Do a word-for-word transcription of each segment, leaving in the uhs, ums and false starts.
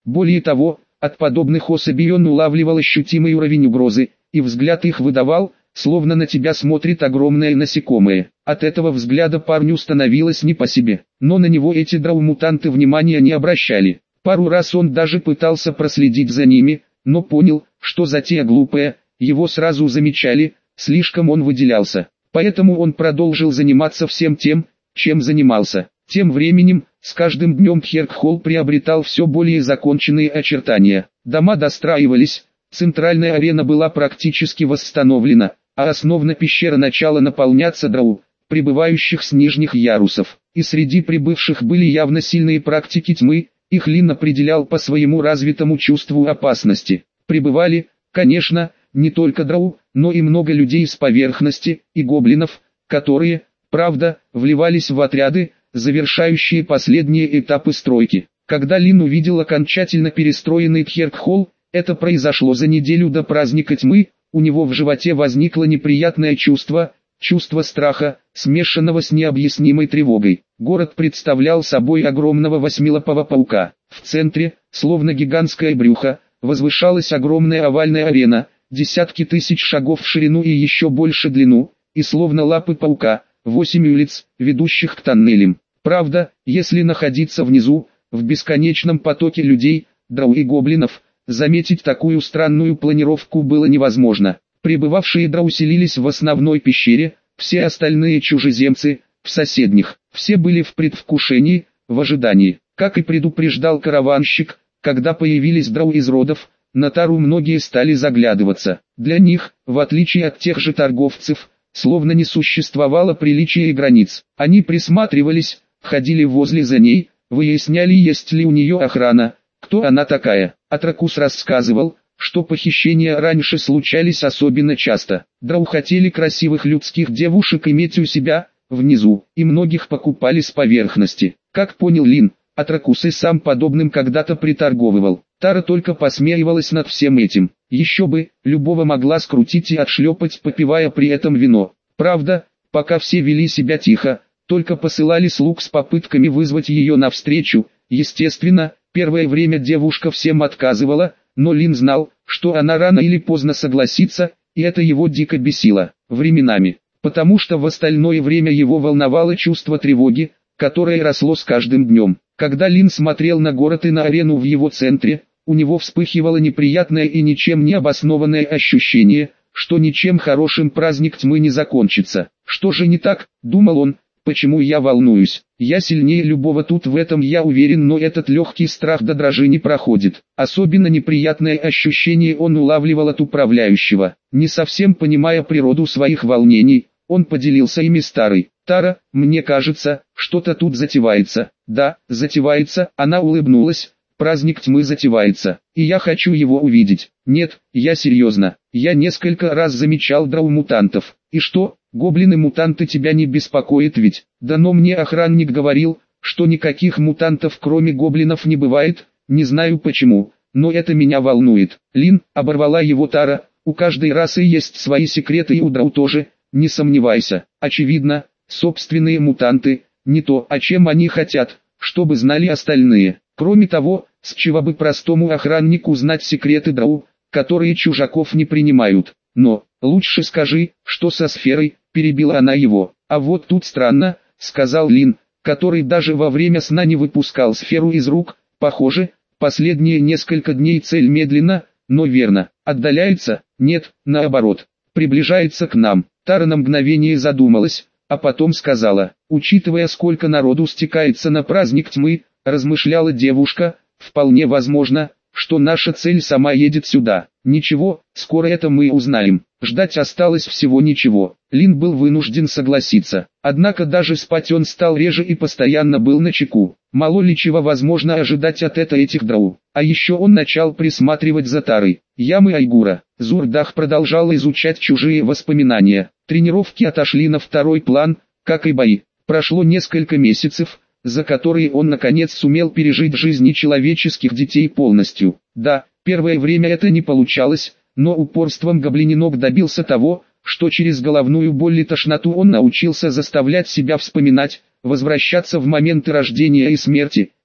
Более того, от подобных особей он улавливал ощутимый уровень угрозы, и взгляд их выдавал, словно на тебя смотрит огромное насекомое. От этого взгляда парню становилось не по себе, но на него эти драу-мутанты внимания не обращали. Пару раз он даже пытался проследить за ними, но понял, что затея глупая, его сразу замечали, слишком он выделялся. Поэтому он продолжил заниматься всем тем, чем занимался. Тем временем, с каждым днем Херкхолл приобретал все более законченные очертания. Дома достраивались, центральная арена была практически восстановлена, а основная пещера начала наполняться драу, прибывающих с нижних ярусов. И среди прибывших были явно сильные практики тьмы, их Лин определял по своему развитому чувству опасности. Прибывали, конечно, не только драу, но и много людей с поверхности, и гоблинов, которые, правда, вливались в отряды, завершающие последние этапы стройки. Когда Лин увидел окончательно перестроенный Тхеркхолл, это произошло за неделю до праздника тьмы, у него в животе возникло неприятное чувство, чувство страха, смешанного с необъяснимой тревогой. Город представлял собой огромного восьмилапого паука. В центре, словно гигантское брюхо, возвышалась огромная овальная арена, десятки тысяч шагов в ширину и еще больше длину, и словно лапы паука, восемь улиц, ведущих к тоннелям. Правда, если находиться внизу, в бесконечном потоке людей, драу и гоблинов, заметить такую странную планировку было невозможно. Прибывавшие драу селились в основной пещере, все остальные чужеземцы – в соседних. Все были в предвкушении, в ожидании. Как и предупреждал караванщик, когда появились драу из родов, на тару многие стали заглядываться. Для них, в отличие от тех же торговцев, словно не существовало приличия и границ. Они присматривались, ходили возле за ней, выясняли, есть ли у нее охрана, кто она такая. Атракус рассказывал, что похищения раньше случались особенно часто. Драу хотели красивых людских девушек иметь у себя, внизу, и многих покупали с поверхности. Как понял Лин, Атракус и сам подобным когда-то приторговывал. Тара только посмеивалась над всем этим. Еще бы, любого могла скрутить и отшлепать, попивая при этом вино. Правда, пока все вели себя тихо, только посылали слуг с попытками вызвать ее навстречу. Естественно, первое время девушка всем отказывала, но Лин знал, что она рано или поздно согласится, и это его дико бесило. Временами, потому что в остальное время его волновало чувство тревоги, которое росло с каждым днем. Когда Лин смотрел на город и на арену в его центре, у него вспыхивало неприятное и ничем не обоснованное ощущение, что ничем хорошим праздник тьмы не закончится. Что же не так, думал он, почему я волнуюсь? Я сильнее любого тут, в этом я уверен, но этот легкий страх до дрожи не проходит. Особенно неприятное ощущение он улавливал от управляющего. Не совсем понимая природу своих волнений, он поделился ими с Тарой. «Тара, мне кажется, что-то тут затевается». «Да, затевается», она улыбнулась. «Праздник тьмы затевается, и я хочу его увидеть». «Нет, я серьезно. Я несколько раз замечал драу-мутантов». «И что, гоблины-мутанты тебя не беспокоят ведь?» «Да, но мне охранник говорил, что никаких мутантов кроме гоблинов не бывает, не знаю почему, но это меня волнует». «Лин», оборвала его Тара, «у каждой расы есть свои секреты и у драу тоже, не сомневайся. Очевидно, собственные мутанты, не то, о чем они хотят, чтобы знали остальные. Кроме того, с чего бы простому охраннику знать секреты драу, которые чужаков не принимают? Но, лучше скажи, что со сферой», перебила она его. «А вот тут странно», сказал Лин, который даже во время сна не выпускал сферу из рук. «Похоже, последние несколько дней цель медленно, но верно, отдаляется, нет, наоборот, приближается к нам». Тара на мгновение задумалась, а потом сказала: «Учитывая, сколько народу стекается на праздник тьмы, размышляла девушка, вполне возможно, что наша цель сама едет сюда. Ничего, скоро это мы узнаем». Ждать осталось всего ничего. Лин был вынужден согласиться. Однако даже спать он стал реже и постоянно был начеку. Мало ли чего возможно ожидать от это этих драу. А еще он начал присматривать за Тарой. Ямы Айгура. Зурдах продолжал изучать чужие воспоминания. Тренировки отошли на второй план, как и бои. Прошло несколько месяцев, за которые он наконец сумел пережить жизни человеческих детей полностью. Да, первое время это не получалось, но упорством гоблининок добился того, что через головную боль и тошноту он научился заставлять себя вспоминать, возвращаться в моменты рождения и смерти,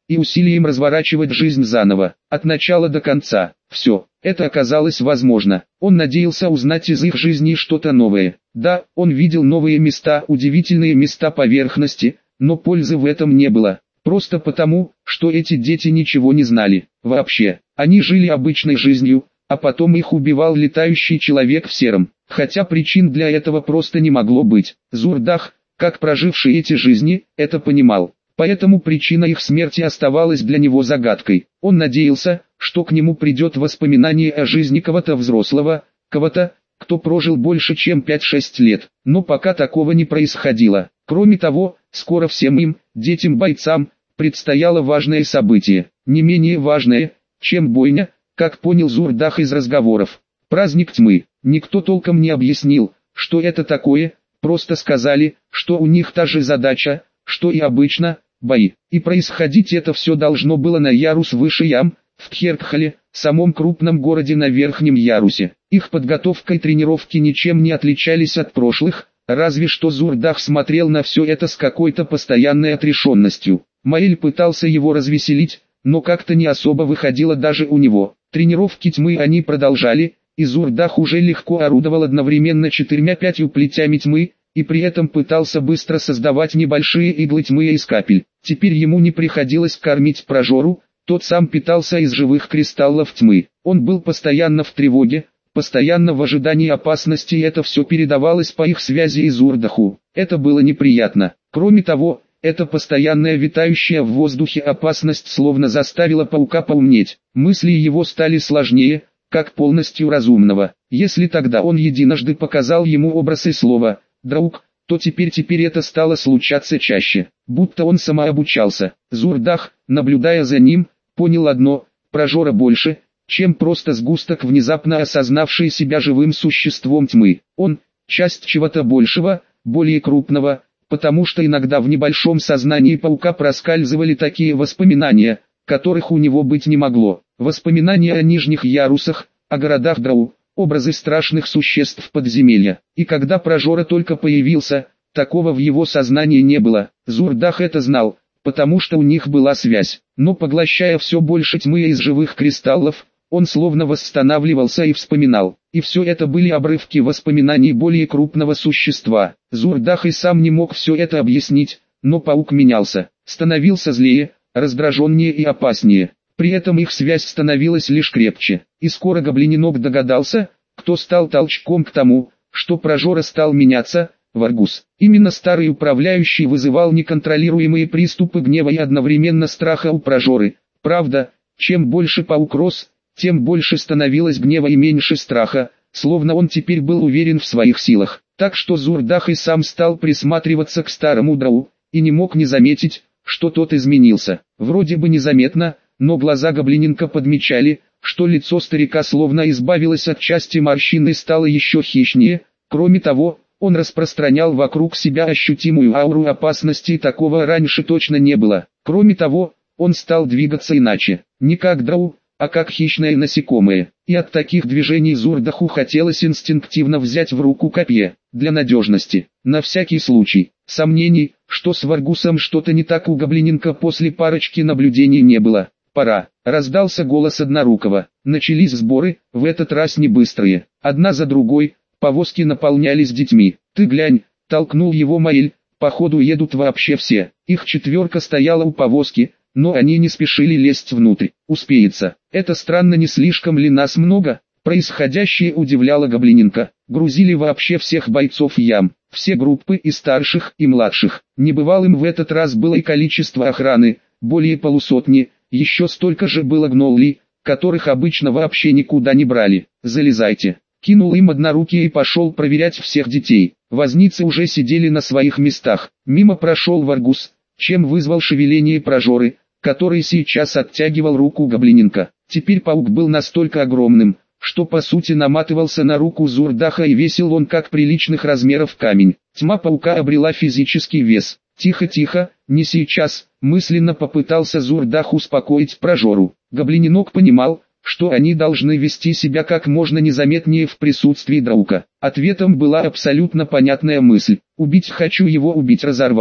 и усилием разворачивать жизнь заново, от начала до конца. Все, это оказалось возможно. Он надеялся узнать из их жизни что-то новое. Да, он видел новые места, удивительные места поверхности, но пользы в этом не было. Просто потому, что эти дети ничего не знали. Вообще, они жили обычной жизнью, а потом их убивал летающий человек в сером. Хотя причин для этого просто не могло быть. Зурдах, как проживший эти жизни, это понимал. Поэтому причина их смерти оставалась для него загадкой. Он надеялся, что к нему придет воспоминание о жизни кого-то взрослого, кого-то, кто прожил больше чем пять-шесть лет. Но пока такого не происходило. Кроме того, скоро всем им, детям-бойцам, предстояло важное событие. Не менее важное, чем бойня, как понял Зурдах из разговоров. Праздник тьмы. Никто толком не объяснил, что это такое, просто сказали, что у них та же задача, что и обычно, бои. И происходить это все должно было на ярус выше ям, в Тхеркхале, самом крупном городе на верхнем ярусе. Их подготовка и тренировки ничем не отличались от прошлых, разве что Зурдах смотрел на все это с какой-то постоянной отрешенностью. Маэль пытался его развеселить, но как-то не особо выходило даже у него. Тренировки тьмы они продолжали, и Зурдах уже легко орудовал одновременно четырьмя-пятью плетями тьмы, и при этом пытался быстро создавать небольшие иглы тьмы из капель. Теперь ему не приходилось кормить прожору, тот сам питался из живых кристаллов тьмы. Он был постоянно в тревоге, постоянно в ожидании опасности, и это все передавалось по их связи Зурдаху. Это было неприятно. Кроме того, эта постоянная витающая в воздухе опасность словно заставила паука поумнеть. Мысли его стали сложнее, как полностью разумного. Если тогда он единожды показал ему образ и слово «друг», то теперь-теперь это стало случаться чаще, будто он самообучался. Зурдах, наблюдая за ним, понял одно: прожора больше, чем просто сгусток, внезапно осознавший себя живым существом тьмы. Он – часть чего-то большего, более крупного, потому что иногда в небольшом сознании паука проскальзывали такие воспоминания, которых у него быть не могло. Воспоминания о нижних ярусах, о городах Драу, образы страшных существ подземелья. И когда прожора только появился, такого в его сознании не было. Зурдах это знал, потому что у них была связь. Но поглощая все больше тьмы из живых кристаллов, он словно восстанавливался и вспоминал. И все это были обрывки воспоминаний более крупного существа. Зурдах и сам не мог все это объяснить, но паук менялся, становился злее, раздраженнее и опаснее. При этом их связь становилась лишь крепче. И скоро гоблиненок догадался, кто стал толчком к тому, что прожора стал меняться, Варгус. Именно старый управляющий вызывал неконтролируемые приступы гнева и одновременно страха у прожоры. Правда, чем больше паук рос, тем больше становилось гнева и меньше страха, словно он теперь был уверен в своих силах. Так что Зурдах и сам стал присматриваться к старому Драу, и не мог не заметить, что тот изменился. Вроде бы незаметно, но глаза гоблиненка подмечали, что лицо старика словно избавилось от части морщин и стало еще хищнее. Кроме того, он распространял вокруг себя ощутимую ауру опасности, и такого раньше точно не было. Кроме того, он стал двигаться иначе, не как Драу, а как хищное насекомое. И от таких движений Зурдаху хотелось инстинктивно взять в руку копье, для надежности, на всякий случай. Сомнений, что с Варгусом что-то не так, у гоблиненка после парочки наблюдений не было. «Пора», — раздался голос Однорукого. Начались сборы, в этот раз не быстрые. Одна за другой, повозки наполнялись детьми. «Ты глянь», — толкнул его Маэль, — «походу едут вообще все». Их четверка стояла у повозки, но они не спешили лезть внутрь. «Успеется. Это странно, не слишком ли нас много?» Происходящее удивляло гоблиненка. Грузили вообще всех бойцов ям, все группы, и старших, и младших. Небывалым в этот раз было и количество охраны, более полусотни. Еще столько же было гноллей, которых обычно вообще никуда не брали. «Залезайте», — кинул им Однорукий и пошел проверять всех детей. Возницы уже сидели на своих местах. Мимо прошел Варгус, чем вызвал шевеление прожоры, который сейчас оттягивал руку гоблиненка. Теперь паук был настолько огромным, что по сути наматывался на руку Зурдаха, и весил он как приличных размеров камень. Тьма паука обрела физический вес. «Тихо-тихо, не сейчас», — мысленно попытался Зурдах успокоить прожору. Гоблиненок понимал, что они должны вести себя как можно незаметнее в присутствии Драука. Ответом была абсолютно понятная мысль: «Убить хочу его, убить, разорвать».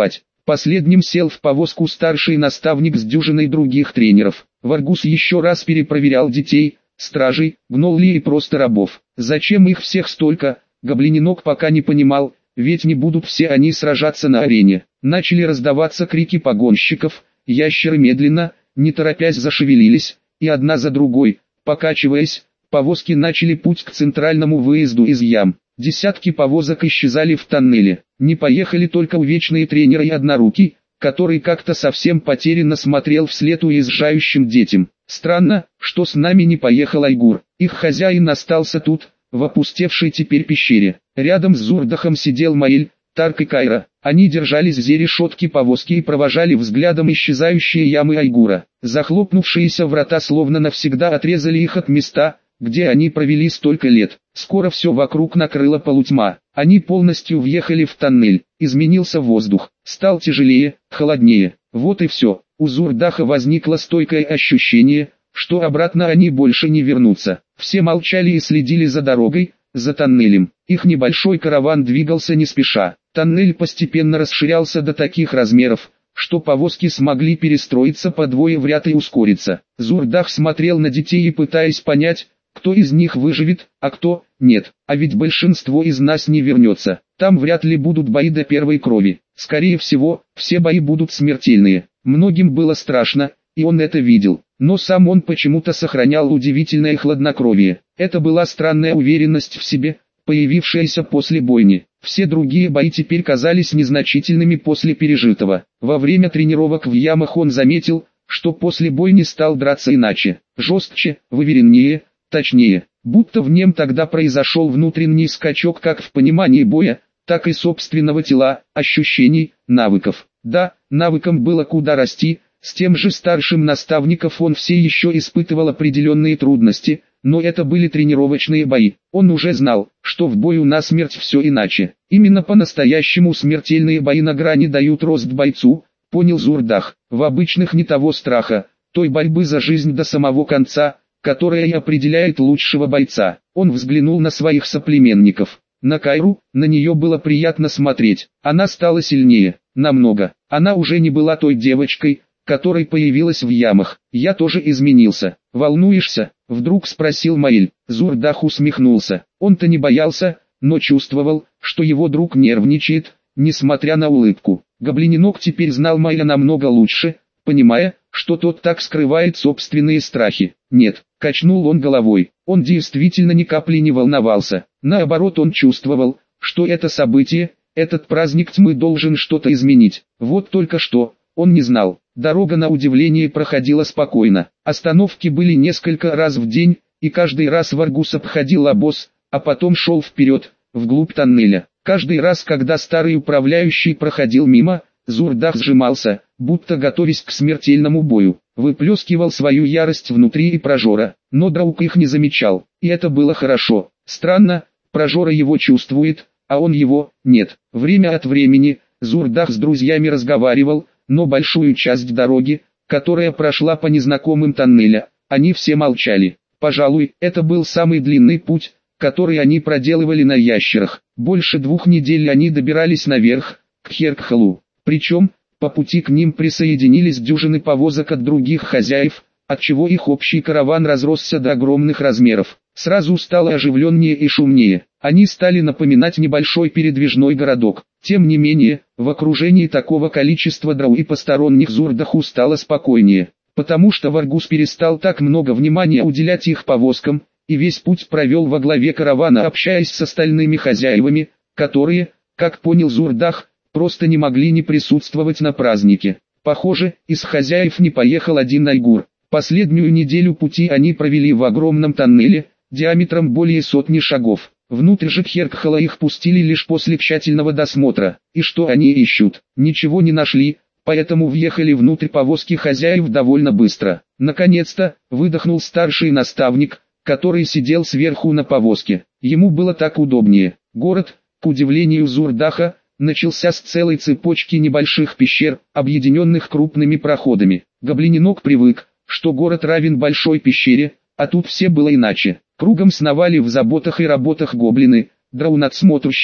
Последним сел в повозку старший наставник с дюжиной других тренеров. Варгус еще раз перепроверял детей, стражей, гнолли и просто рабов. Зачем их всех столько, Гоблиненок пока не понимал, ведь не будут все они сражаться на арене. Начали раздаваться крики погонщиков, ящеры медленно, не торопясь зашевелились, и одна за другой, покачиваясь, повозки начали путь к центральному выезду из ям. Десятки повозок исчезали в тоннеле. Не поехали только увечные тренеры и однорукий, который как-то совсем потерянно смотрел вслед уезжающим детям. Странно, что с нами не поехал Айгур. Их хозяин остался тут, в опустевшей теперь пещере. Рядом с Зурдахом сидел Маэль, Тарк и Кайра. Они держались за решетки повозки и провожали взглядом исчезающие ямы Айгура. Захлопнувшиеся врата словно навсегда отрезали их от места, где они провели столько лет. Скоро все вокруг накрыла полутьма. Они полностью въехали в тоннель. Изменился воздух. Стал тяжелее, холоднее. Вот и все. У Зурдаха возникло стойкое ощущение, что обратно они больше не вернутся. Все молчали и следили за дорогой, за тоннелем. Их небольшой караван двигался не спеша. Тоннель постепенно расширялся до таких размеров, что повозки смогли перестроиться по двое в ряд и ускориться. Зурдах смотрел на детей и пытаясь понять, кто из них выживет, а кто нет. А ведь большинство из нас не вернется. Там вряд ли будут бои до первой крови. Скорее всего, все бои будут смертельные. Многим было страшно, и он это видел. Но сам он почему-то сохранял удивительное хладнокровие. Это была странная уверенность в себе, появившаяся после бойни. Все другие бои теперь казались незначительными после пережитого. Во время тренировок в ямах он заметил, что после бойни стал драться иначе, жестче, вывереннее, точнее, будто в нем тогда произошел внутренний скачок как в понимании боя, так и собственного тела, ощущений, навыков. Да, навыкам было куда расти, с тем же старшим наставником он все еще испытывал определенные трудности, но это были тренировочные бои. Он уже знал, что в бою насмерть все иначе. Именно по-настоящему смертельные бои на грани дают рост бойцу, понял Зурдах. В обычных не того страха, той борьбы за жизнь до самого конца, которая и определяет лучшего бойца. Он взглянул на своих соплеменников. На Кайру, на нее было приятно смотреть. Она стала сильнее, намного. Она уже не была той девочкой, которой появилась в ямах. Я тоже изменился. Волнуешься? Вдруг спросил Маэль. Зурдах усмехнулся. Он-то не боялся, но чувствовал, что его друг нервничает, несмотря на улыбку. Гоблиненок теперь знал Маэля намного лучше, понимая, что тот так скрывает собственные страхи. Нет, качнул он головой. Он действительно ни капли не волновался. Наоборот, он чувствовал, что это событие, этот праздник тьмы должен что-то изменить. Вот только что, он не знал. Дорога на удивление проходила спокойно. Остановки были несколько раз в день, и каждый раз Варгус обходил обоз, а потом шел вперед, вглубь тоннеля. Каждый раз, когда старый управляющий проходил мимо, Зурдах сжимался, будто готовясь к смертельному бою. Выплескивал свою ярость внутри и Прожора, но друг их не замечал, и это было хорошо. Странно, Прожора его чувствует, а он его нет. Время от времени Зурдах с друзьями разговаривал, но большую часть дороги, которая прошла по незнакомым тоннелям, они все молчали. Пожалуй, это был самый длинный путь, который они проделывали на ящерах. Больше двух недель они добирались наверх, к Херкхалу. Причем, по пути к ним присоединились дюжины повозок от других хозяев, отчего их общий караван разросся до огромных размеров. Сразу стало оживленнее и шумнее. Они стали напоминать небольшой передвижной городок. Тем не менее, в окружении такого количества драу и посторонних Зурдаху стало спокойнее, потому что Варгус перестал так много внимания уделять их повозкам, и весь путь провел во главе каравана, общаясь с остальными хозяевами, которые, как понял Зурдах, просто не могли не присутствовать на празднике. Похоже, из хозяев не поехал один Айгур. Последнюю неделю пути они провели в огромном тоннеле, диаметром более сотни шагов. Внутрь же Херкхала их пустили лишь после тщательного досмотра. И что они ищут? Ничего не нашли, поэтому въехали внутрь повозки хозяев довольно быстро. Наконец-то, выдохнул старший наставник, который сидел сверху на повозке. Ему было так удобнее. Город, к удивлению Зурдаха, начался с целой цепочки небольших пещер, объединенных крупными проходами. Гоблиненок привык, что город равен большой пещере, а тут все было иначе. Кругом сновали в заботах и работах гоблины, драу-надсмотрщики,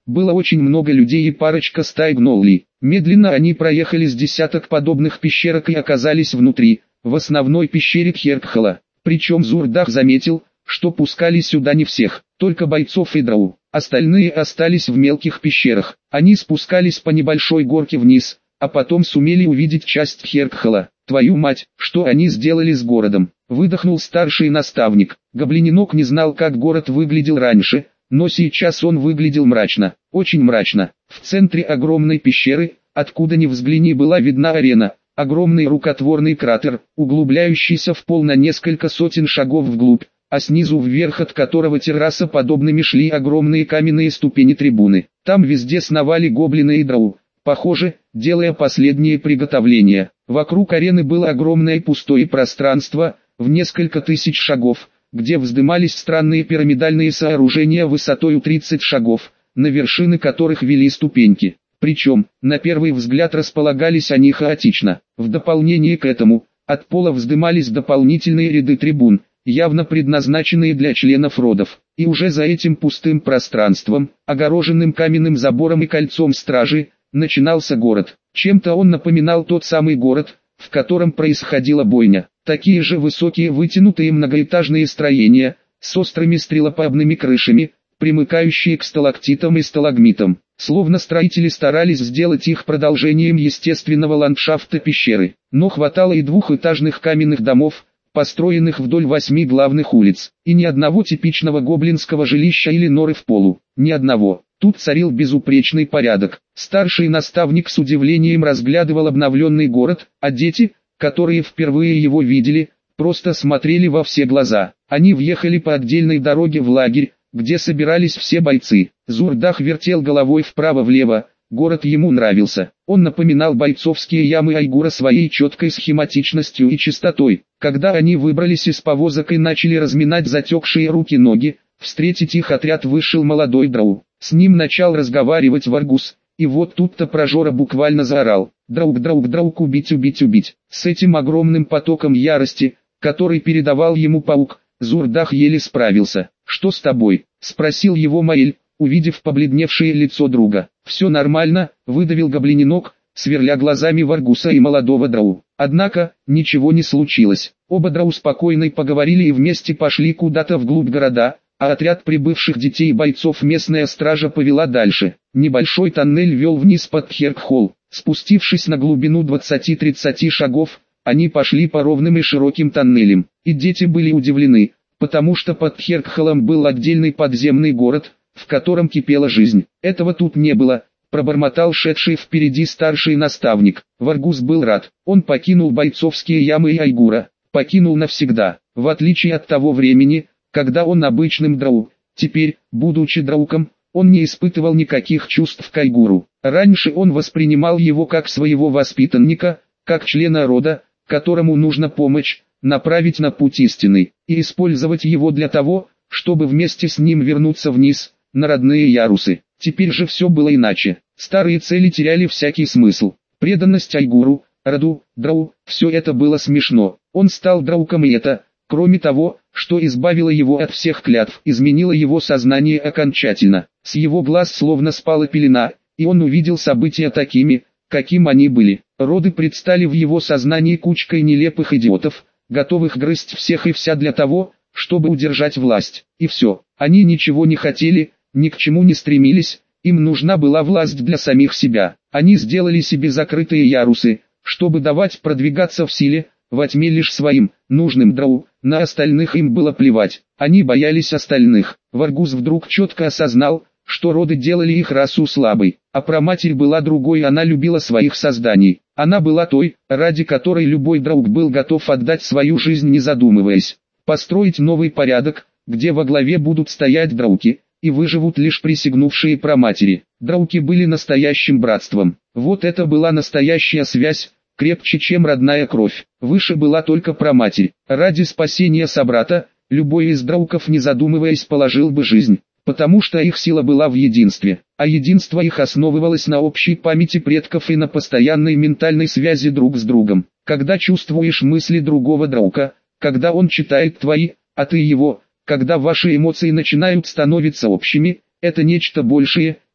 было очень много людей и парочка стай гноллей. Медленно они проехали с десяток подобных пещерок и оказались внутри, в основной пещере Кхеркхала. Причем Зурдах заметил, что пускали сюда не всех, только бойцов и драу. Остальные остались в мелких пещерах. Они спускались по небольшой горке вниз, а потом сумели увидеть часть Кхеркхала. «Твою мать, что они сделали с городом?» — выдохнул старший наставник. Гоблиненок не знал, как город выглядел раньше, но сейчас он выглядел мрачно, очень мрачно. В центре огромной пещеры, откуда ни взгляни, была видна арена, огромный рукотворный кратер, углубляющийся в пол на несколько сотен шагов вглубь, а снизу вверх от которого терраса подобными шли огромные каменные ступени трибуны. Там везде сновали гоблины и драу, похоже, делая последние приготовления. Вокруг арены было огромное пустое пространство, в несколько тысяч шагов, где вздымались странные пирамидальные сооружения высотой тридцать шагов, на вершины которых вели ступеньки. Причем, на первый взгляд располагались они хаотично. В дополнение к этому, от пола вздымались дополнительные ряды трибун, явно предназначенные для членов родов. И уже за этим пустым пространством, огороженным каменным забором и кольцом стражи, начинался город. Чем-то он напоминал тот самый город, в котором происходила бойня. Такие же высокие вытянутые многоэтажные строения, с острыми стрелоподобными крышами, примыкающие к сталактитам и сталагмитам. Словно строители старались сделать их продолжением естественного ландшафта пещеры. Но хватало и двухэтажных каменных домов, построенных вдоль восьми главных улиц, и ни одного типичного гоблинского жилища или норы в полу, ни одного. Тут царил безупречный порядок. Старший наставник с удивлением разглядывал обновленный город, а дети, которые впервые его видели, просто смотрели во все глаза. Они въехали по отдельной дороге в лагерь, где собирались все бойцы. Зурдах вертел головой вправо-влево, город ему нравился. Он напоминал бойцовские ямы Айгура своей четкой схематичностью и чистотой. Когда они выбрались из повозок и начали разминать затекшие руки-ноги, встретить их отряд вышел молодой драу. С ним начал разговаривать Варгус, и вот тут-то прожора буквально заорал: «Драук, драук, драук, убить, убить, убить!» С этим огромным потоком ярости, который передавал ему паук, Зурдах еле справился. «Что с тобой?» — спросил его Маэль, увидев побледневшее лицо друга. «Все нормально», — выдавил гоблиненок, сверля глазами Варгуса и молодого драу. Однако, ничего не случилось. Оба драу спокойно поговорили и вместе пошли куда-то вглубь города, а отряд прибывших детей и бойцов местная стража повела дальше. Небольшой тоннель вел вниз под Кхеркхол. Спустившись на глубину двадцати-тридцати шагов, они пошли по ровным и широким тоннелям. И дети были удивлены, потому что под Кхеркхолом был отдельный подземный город, в котором кипела жизнь. Этого тут не было, пробормотал шедший впереди старший наставник. Варгус был рад. Он покинул бойцовские ямы и Айгура, покинул навсегда. В отличие от того времени, когда он обычным драу, теперь, будучи драуком, он не испытывал никаких чувств к Айгуру. Раньше он воспринимал его как своего воспитанника, как члена рода, которому нужно помочь, направить на путь истинный, и использовать его для того, чтобы вместе с ним вернуться вниз, на родные ярусы. Теперь же все было иначе. Старые цели теряли всякий смысл. Преданность Айгуру, роду, драу, все это было смешно. Он стал драуком, и это, кроме того, что избавило его от всех клятв, изменило его сознание окончательно. С его глаз словно спала пелена, и он увидел события такими, каким они были. Роды предстали в его сознании кучкой нелепых идиотов, готовых грызть всех и вся для того, чтобы удержать власть. И все. Они ничего не хотели, ни к чему не стремились, им нужна была власть для самих себя. Они сделали себе закрытые ярусы, чтобы давать продвигаться в силе, во тьме лишь своим, нужным драу, на остальных им было плевать. Они боялись остальных. Варгус вдруг четко осознал, что роды делали их расу слабой, а праматерь была другой, она любила своих созданий. Она была той, ради которой любой драук был готов отдать свою жизнь не задумываясь. Построить новый порядок, где во главе будут стоять драуки, и выживут лишь присягнувшие праматери. Драуки были настоящим братством. Вот это была настоящая связь, крепче, чем родная кровь. Выше была только праматерь. Ради спасения собрата, любой из драуков, не задумываясь, положил бы жизнь, потому что их сила была в единстве, а единство их основывалось на общей памяти предков и на постоянной ментальной связи друг с другом. Когда чувствуешь мысли другого драука, когда он читает твои, а ты его, когда ваши эмоции начинают становиться общими, это нечто большее,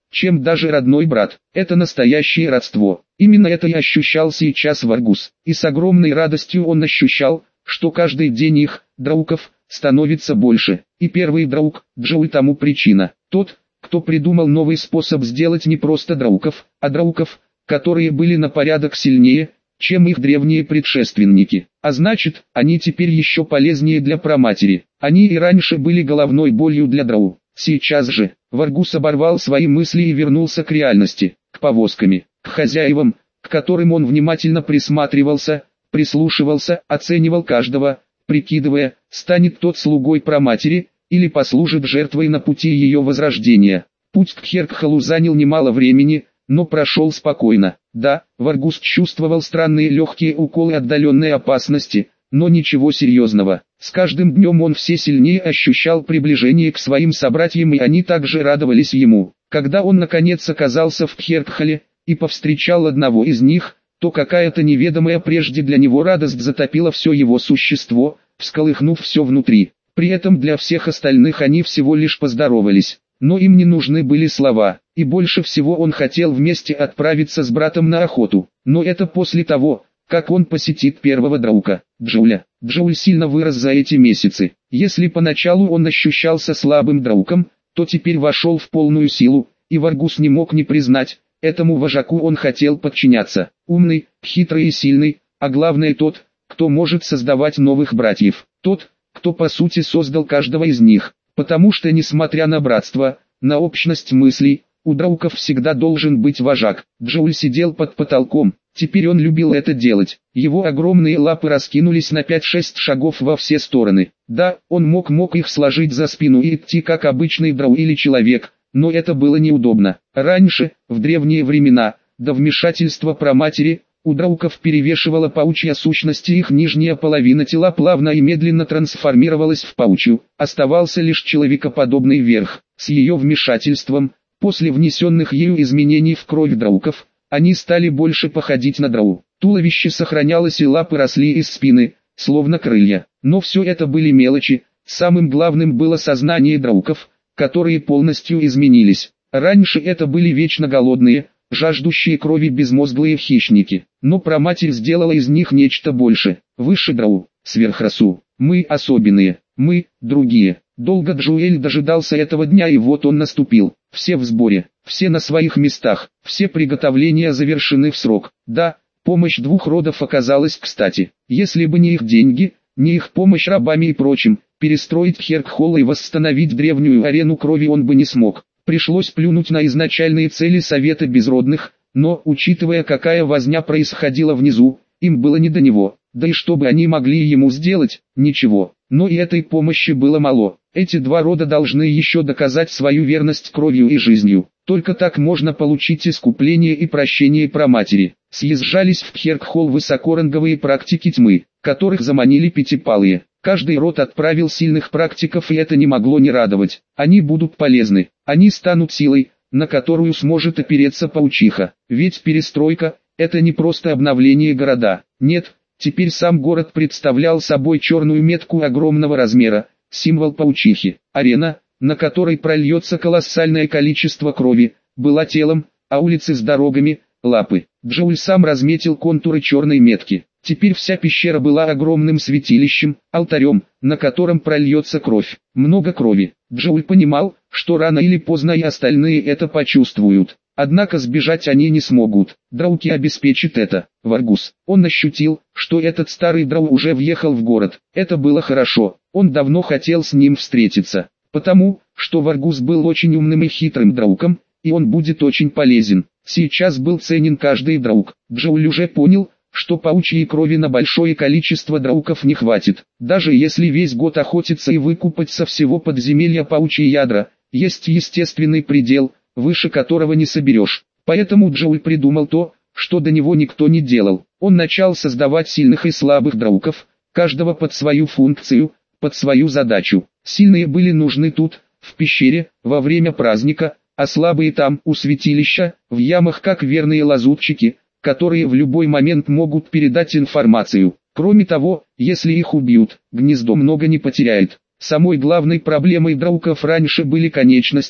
чем даже родной брат. Это настоящее родство. Именно это и ощущал сейчас Варгус. И с огромной радостью он ощущал, что каждый день их, драуков, становится больше. И первый драук, Джоуль, тому причина. Тот, кто придумал новый способ сделать не просто драуков, а драуков, которые были на порядок сильнее, чем их древние предшественники. А значит, они теперь еще полезнее для праматери. Они и раньше были головной болью для драу. Сейчас же, Варгус оборвал свои мысли и вернулся к реальности, к повозками, к хозяевам, к которым он внимательно присматривался, прислушивался, оценивал каждого, прикидывая, станет тот слугой праматери, или послужит жертвой на пути ее возрождения. Путь к Херкхалу занял немало времени, но прошел спокойно. Да, Варгус чувствовал странные легкие уколы отдаленной опасности, но ничего серьезного. С каждым днем он все сильнее ощущал приближение к своим собратьям, и они также радовались ему. Когда он наконец оказался в Херкхале и повстречал одного из них, то какая-то неведомая прежде для него радость затопила все его существо, всколыхнув все внутри. При этом для всех остальных они всего лишь поздоровались. Но им не нужны были слова, и больше всего он хотел вместе отправиться с братом на охоту. Но это после того, как он посетит первого драука, Джоуля. Джоуль сильно вырос за эти месяцы. Если поначалу он ощущался слабым драуком, то теперь вошел в полную силу, и Варгус не мог не признать, этому вожаку он хотел подчиняться. Умный, хитрый и сильный, а главное тот, кто может создавать новых братьев. Тот, кто по сути создал каждого из них. Потому что несмотря на братство, на общность мыслей, у драуков всегда должен быть вожак. Джоуль сидел под потолком, теперь он любил это делать. Его огромные лапы раскинулись на пять-шесть шагов во все стороны. Да, он мог мог их сложить за спину и идти как обычный драу или человек, но это было неудобно. Раньше, в древние времена, до вмешательства праматери, у драуков перевешивала паучья сущность, и их нижняя половина тела плавно и медленно трансформировалась в паучью, оставался лишь человекоподобный верх. С ее вмешательством, после внесенных ею изменений в кровь драуков, они стали больше походить на драу. Туловище сохранялось и лапы росли из спины, словно крылья. Но все это были мелочи, самым главным было сознание драуков, которые полностью изменились. Раньше это были вечно голодные, жаждущие крови безмозглые хищники, но праматерь сделала из них нечто больше, выше драу, сверхрасу. Мы особенные, мы другие. Долго Джоэль дожидался этого дня, и вот он наступил. Все в сборе, все на своих местах, все приготовления завершены в срок. Да, помощь двух родов оказалась кстати. Если бы не их деньги, не их помощь рабами и прочим, перестроить Херкхол и восстановить древнюю арену крови он бы не смог. Пришлось плюнуть на изначальные цели Совета Безродных, но, учитывая, какая возня происходила внизу, им было не до него. Да и что бы они могли ему сделать, ничего. Но и этой помощи было мало. Эти два рода должны еще доказать свою верность кровью и жизнью. Только так можно получить искупление и прощение праматери. Съезжались в Херкхол высокоранговые практики тьмы, которых заманили пятипалые. Каждый род отправил сильных практиков, и это не могло не радовать. Они будут полезны. Они станут силой, на которую сможет опереться паучиха. Ведь перестройка – это не просто обновление города. Нет, теперь сам город представлял собой черную метку огромного размера, символ паучихи. Арена, на которой прольется колоссальное количество крови, была телом, а улицы с дорогами – лапы. Джоуль сам разметил контуры черной метки. Теперь вся пещера была огромным святилищем, алтарем, на котором прольется кровь. Много крови. Джоуль понимал, что рано или поздно и остальные это почувствуют. Однако сбежать они не смогут. Драуки обеспечит это. Варгус. Он ощутил, что этот старый драу уже въехал в город. Это было хорошо. Он давно хотел с ним встретиться. Потому, что Варгус был очень умным и хитрым драуком, и он будет очень полезен. Сейчас был ценен каждый драук. Джоуль уже понял, что паучьей крови на большое количество драуков не хватит. Даже если весь год охотиться и выкупать со всего подземелья паучьи ядра, есть естественный предел, выше которого не соберешь. Поэтому Джоуль придумал то, что до него никто не делал. Он начал создавать сильных и слабых драуков, каждого под свою функцию, под свою задачу. Сильные были нужны тут, в пещере, во время праздника, а слабые там, у святилища, в ямах как верные лазутчики, которые в любой момент могут передать информацию. Кроме того, если их убьют, гнездо много не потеряет. Самой главной проблемой драуков раньше были конечности,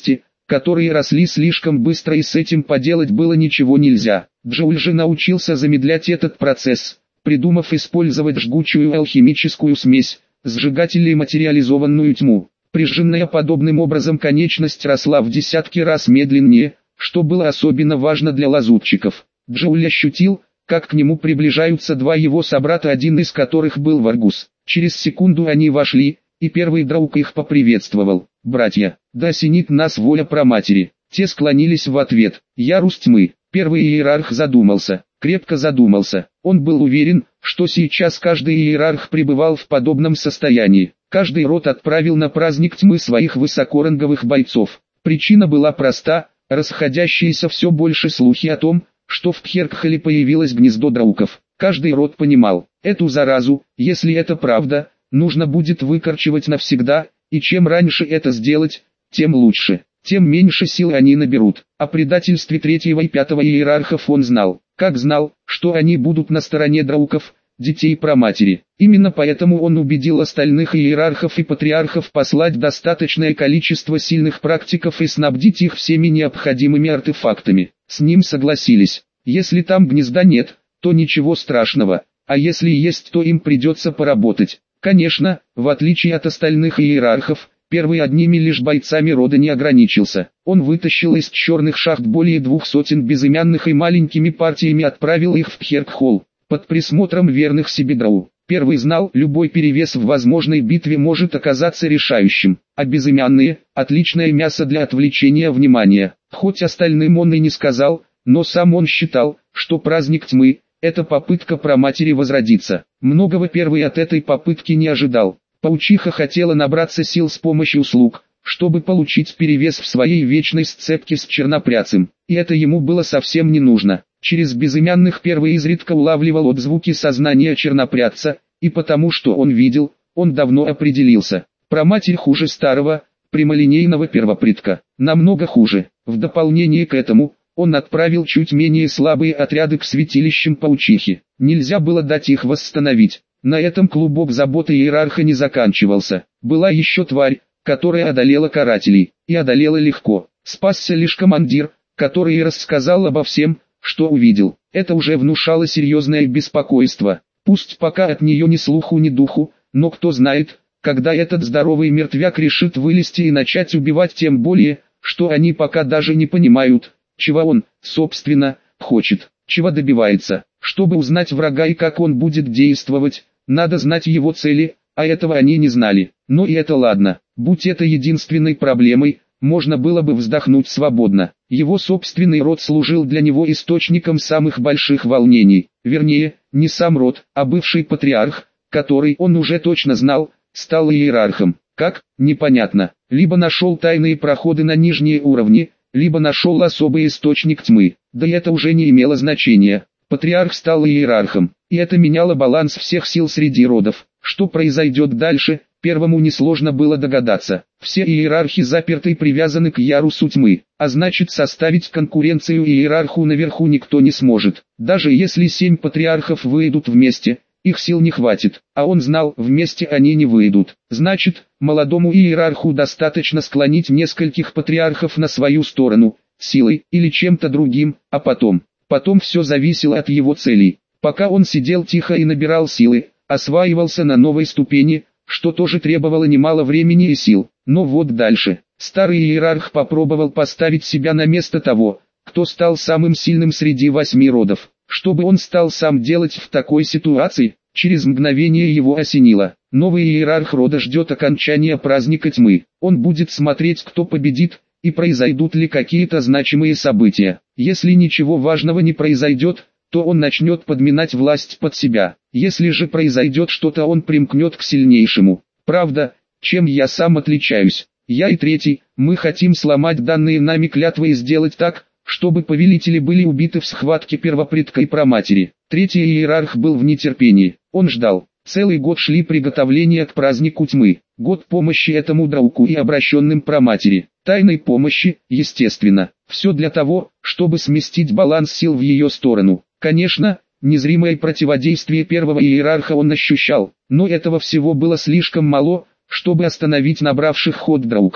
которые росли слишком быстро, и с этим поделать было ничего нельзя. Джоуль же научился замедлять этот процесс, придумав использовать жгучую алхимическую смесь, сжигатель и материализованную тьму. Прижженная подобным образом конечность росла в десятки раз медленнее, что было особенно важно для лазутчиков. Джоуль ощутил, как к нему приближаются два его собрата, один из которых был Варгус. Через секунду они вошли, и первый Драук их поприветствовал. «Братья, да осенит нас воля праматери». Те склонились в ответ. «Ярус тьмы». Первый иерарх задумался, крепко задумался. Он был уверен, что сейчас каждый иерарх пребывал в подобном состоянии. Каждый род отправил на праздник тьмы своих высокоранговых бойцов. Причина была проста: расходящиеся все больше слухи о том, что в Пхеркхале появилось гнездо драуков. Каждый род понимал, эту заразу, если это правда, нужно будет выкорчевать навсегда, и чем раньше это сделать, тем лучше, тем меньше сил они наберут. О предательстве третьего и пятого иерархов он знал, как знал, что они будут на стороне драуков, детей праматери. Именно поэтому он убедил остальных иерархов и патриархов послать достаточное количество сильных практиков и снабдить их всеми необходимыми артефактами. С ним согласились. Если там гнезда нет, то ничего страшного, а если есть, то им придется поработать. Конечно, в отличие от остальных иерархов, первый одними лишь бойцами рода не ограничился. Он вытащил из черных шахт более двух сотен безымянных и маленькими партиями отправил их в Пхеркхол, под присмотром верных себе драу. Первый знал, любой перевес в возможной битве может оказаться решающим, а безымянные – отличное мясо для отвлечения внимания. Хоть остальным он и не сказал, но сам он считал, что праздник тьмы – это попытка праматери возродиться. Многого первый от этой попытки не ожидал. Паучиха хотела набраться сил с помощью слуг, чтобы получить перевес в своей вечной сцепке с чернопрядцем, и это ему было совсем не нужно. Через безымянных первый изредка улавливал отзвуки сознания чернопрядца, и потому что он видел, он давно определился. Праматерь хуже старого, прямолинейного первопредка, намного хуже. В дополнение к этому, он отправил чуть менее слабые отряды к святилищам паучихи. Нельзя было дать их восстановить. На этом клубок заботы иерарха не заканчивался. Была еще тварь, которая одолела карателей, и одолела легко. Спасся лишь командир, который и рассказал обо всем, что увидел. Это уже внушало серьезное беспокойство. Пусть пока от нее ни слуху ни духу, но кто знает, когда этот здоровый мертвяк решит вылезти и начать убивать, тем более, что они пока даже не понимают, чего он, собственно, хочет, чего добивается. Чтобы узнать врага и как он будет действовать, надо знать его цели, а этого они не знали. Но и это ладно, будь это единственной проблемой, можно было бы вздохнуть свободно. Его собственный род служил для него источником самых больших волнений. Вернее, не сам род, а бывший патриарх, который, он уже точно знал, стал иерархом. Как? Непонятно. Либо нашел тайные проходы на нижние уровни, либо нашел особый источник тьмы. Да и это уже не имело значения. Патриарх стал иерархом, и это меняло баланс всех сил среди родов. Что произойдет дальше, первому несложно было догадаться. Все иерархи заперты и привязаны к ярусу тьмы, а значит составить конкуренцию иерарху наверху никто не сможет. Даже если семь патриархов выйдут вместе, их сил не хватит, а он знал, вместе они не выйдут. Значит, молодому иерарху достаточно склонить нескольких патриархов на свою сторону, силой или чем-то другим, а потом... Потом все зависело от его целей. Пока он сидел тихо и набирал силы, осваивался на новой ступени, что тоже требовало немало времени и сил. Но вот дальше. Старый иерарх попробовал поставить себя на место того, кто стал самым сильным среди восьми родов. Что бы он стал сам делать в такой ситуации? Через мгновение его осенило. Новый иерарх рода ждет окончания праздника тьмы. Он будет смотреть, кто победит, и произойдут ли какие-то значимые события. Если ничего важного не произойдет, то он начнет подминать власть под себя. Если же произойдет что-то, он примкнет к сильнейшему. Правда, чем я сам отличаюсь? Я и третий, мы хотим сломать данные нами клятвы и сделать так, чтобы повелители были убиты в схватке первопредка и праматери. Третий иерарх был в нетерпении. Он ждал. Целый год шли приготовления к празднику тьмы. Год помощи этому драуку и обращенным праматери. Тайной помощи, естественно. Все для того, чтобы сместить баланс сил в ее сторону. Конечно, незримое противодействие первого иерарха он ощущал, но этого всего было слишком мало, чтобы остановить набравших ход драуков,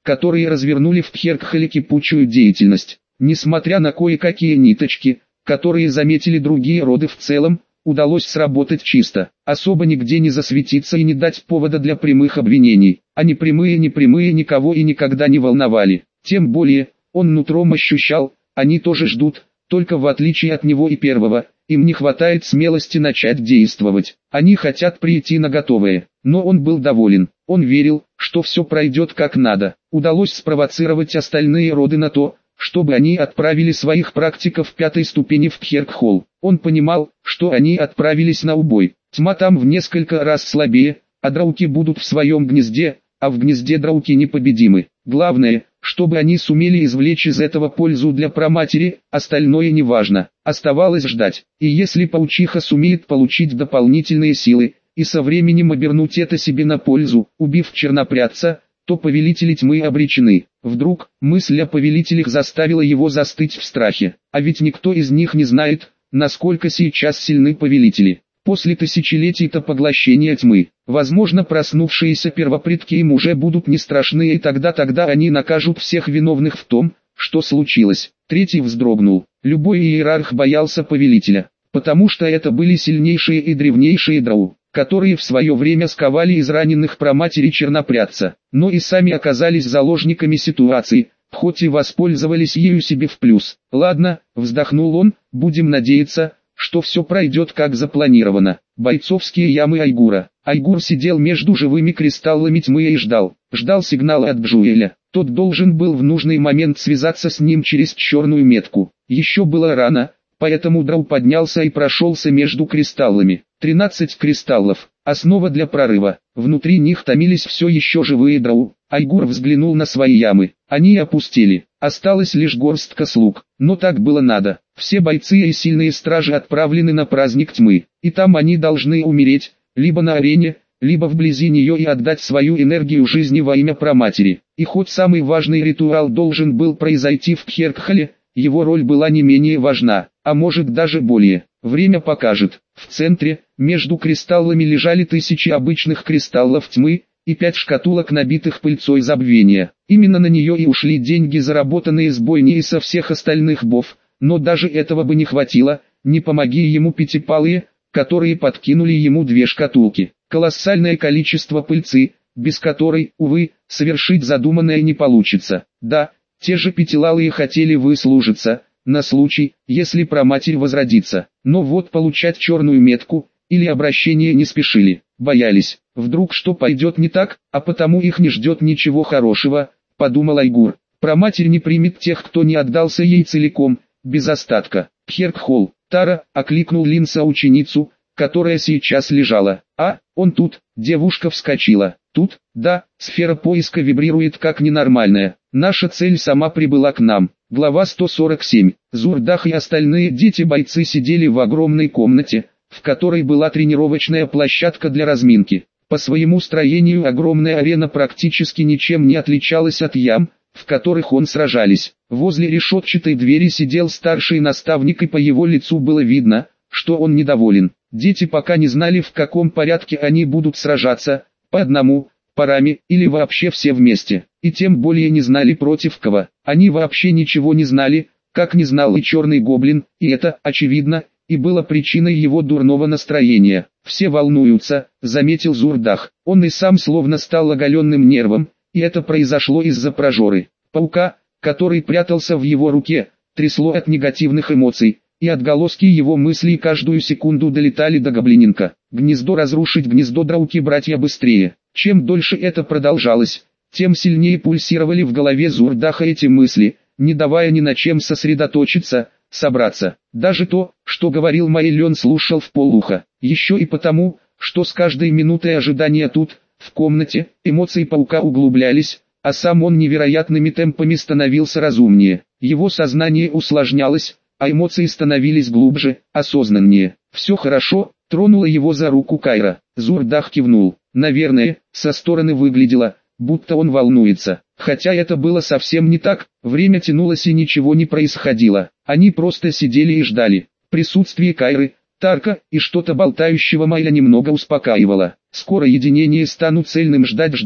которые развернули в Тхеркхале кипучую деятельность. Несмотря на кое-какие ниточки, которые заметили другие роды в целом, удалось сработать чисто, особо нигде не засветиться и не дать повода для прямых обвинений, а непрямые непрямые никого и никогда не волновали. Тем более, он нутром ощущал, они тоже ждут, только в отличие от него и первого, им не хватает смелости начать действовать. Они хотят прийти на готовое, но он был доволен, он верил, что все пройдет как надо. Удалось спровоцировать остальные роды на то, чтобы они отправили своих практиков пятой ступени в Тхеркхол. Он понимал, что они отправились на убой. Тьма там в несколько раз слабее, а драуки будут в своем гнезде, а в гнезде драуки непобедимы. Главное, чтобы они сумели извлечь из этого пользу для праматери, остальное не важно. Оставалось ждать. И если паучиха сумеет получить дополнительные силы, и со временем обернуть это себе на пользу, убив чернопрядца, то повелители тьмы обречены. Вдруг, мысль о повелителях заставила его застыть в страхе. А ведь никто из них не знает, насколько сейчас сильны повелители. После тысячелетий-то поглощения тьмы, возможно, проснувшиеся первопредки им уже будут не страшны, и тогда-тогда они накажут всех виновных в том, что случилось. Третий вздрогнул. Любой иерарх боялся повелителя, потому что это были сильнейшие и древнейшие драу, которые в свое время сковали израненных праматери чернопрядца, но и сами оказались заложниками ситуации, хоть и воспользовались ею себе в плюс. Ладно, вздохнул он, будем надеяться, что все пройдет как запланировано. Бойцовские ямы Айгура. Айгур сидел между живыми кристаллами тьмы и ждал, ждал сигнала от Бжуэля. Тот должен был в нужный момент связаться с ним через черную метку. Еще было рано, поэтому драу поднялся и прошелся между кристаллами. тринадцать кристаллов, основа для прорыва. Внутри них томились все еще живые драу. Айгур взглянул на свои ямы. Они опустели. Осталась лишь горстка слуг. Но так было надо. Все бойцы и сильные стражи отправлены на праздник тьмы. И там они должны умереть, либо на арене, либо вблизи нее и отдать свою энергию жизни во имя праматери. И хоть самый важный ритуал должен был произойти в Тхеркхале, его роль была не менее важна, а может даже более. Время покажет. В центре, между кристаллами лежали тысячи обычных кристаллов тьмы, и пять шкатулок, набитых пыльцой забвения. Именно на нее и ушли деньги, заработанные с бойни и со всех остальных бов, но даже этого бы не хватило, не помоги ему пятипалые, которые подкинули ему две шкатулки. Колоссальное количество пыльцы, без которой, увы, совершить задуманное не получится. Да, те же пятилалые хотели выслужиться, на случай, если праматерь возродится, но вот получать черную метку, или обращение не спешили, боялись, вдруг что пойдет не так, а потому их не ждет ничего хорошего, подумал Айгур. Праматерь не примет тех, кто не отдался ей целиком, без остатка. Тхеркхол, Тара, окликнул Линса ученицу, которая сейчас лежала. А, он тут, девушка вскочила. Тут, да, сфера поиска вибрирует как ненормальная. Наша цель сама прибыла к нам. Глава сто сорок семь. Зурдах и остальные дети-бойцы сидели в огромной комнате, в которой была тренировочная площадка для разминки. По своему строению огромная арена практически ничем не отличалась от ям, в которых он сражались. Возле решетчатой двери сидел старший наставник, и по его лицу было видно, что он недоволен. Дети пока не знали, в каком порядке они будут сражаться, по одному, парами или вообще все вместе, и тем более не знали против кого. Они вообще ничего не знали, как не знал и черный гоблин, и это, очевидно, и было причиной его дурного настроения. «Все волнуются», — заметил Зурдах. Он и сам словно стал оголенным нервом, и это произошло из-за прожоры. Паука, который прятался в его руке, трясло от негативных эмоций, и отголоски его мыслей каждую секунду долетали до гоблиненка. Гнездо разрушить, гнездо драуки братья быстрее. Чем дольше это продолжалось, тем сильнее пульсировали в голове Зурдаха эти мысли, не давая ни на чем сосредоточиться, собраться. Даже то, что говорил Майлен, слушал вполуха. Еще и потому, что с каждой минутой ожидания тут, в комнате, эмоции паука углублялись, а сам он невероятными темпами становился разумнее. Его сознание усложнялось, а эмоции становились глубже, осознаннее. «Все хорошо», — тронула его за руку Кайра. Зурдах кивнул. Наверное, со стороны выглядело, будто он волнуется. Хотя это было совсем не так, время тянулось и ничего не происходило. Они просто сидели и ждали. Присутствие Кайры, Тарка и что-то болтающего Майля немного успокаивало. Скоро единение станут цельным, ждать-ждать.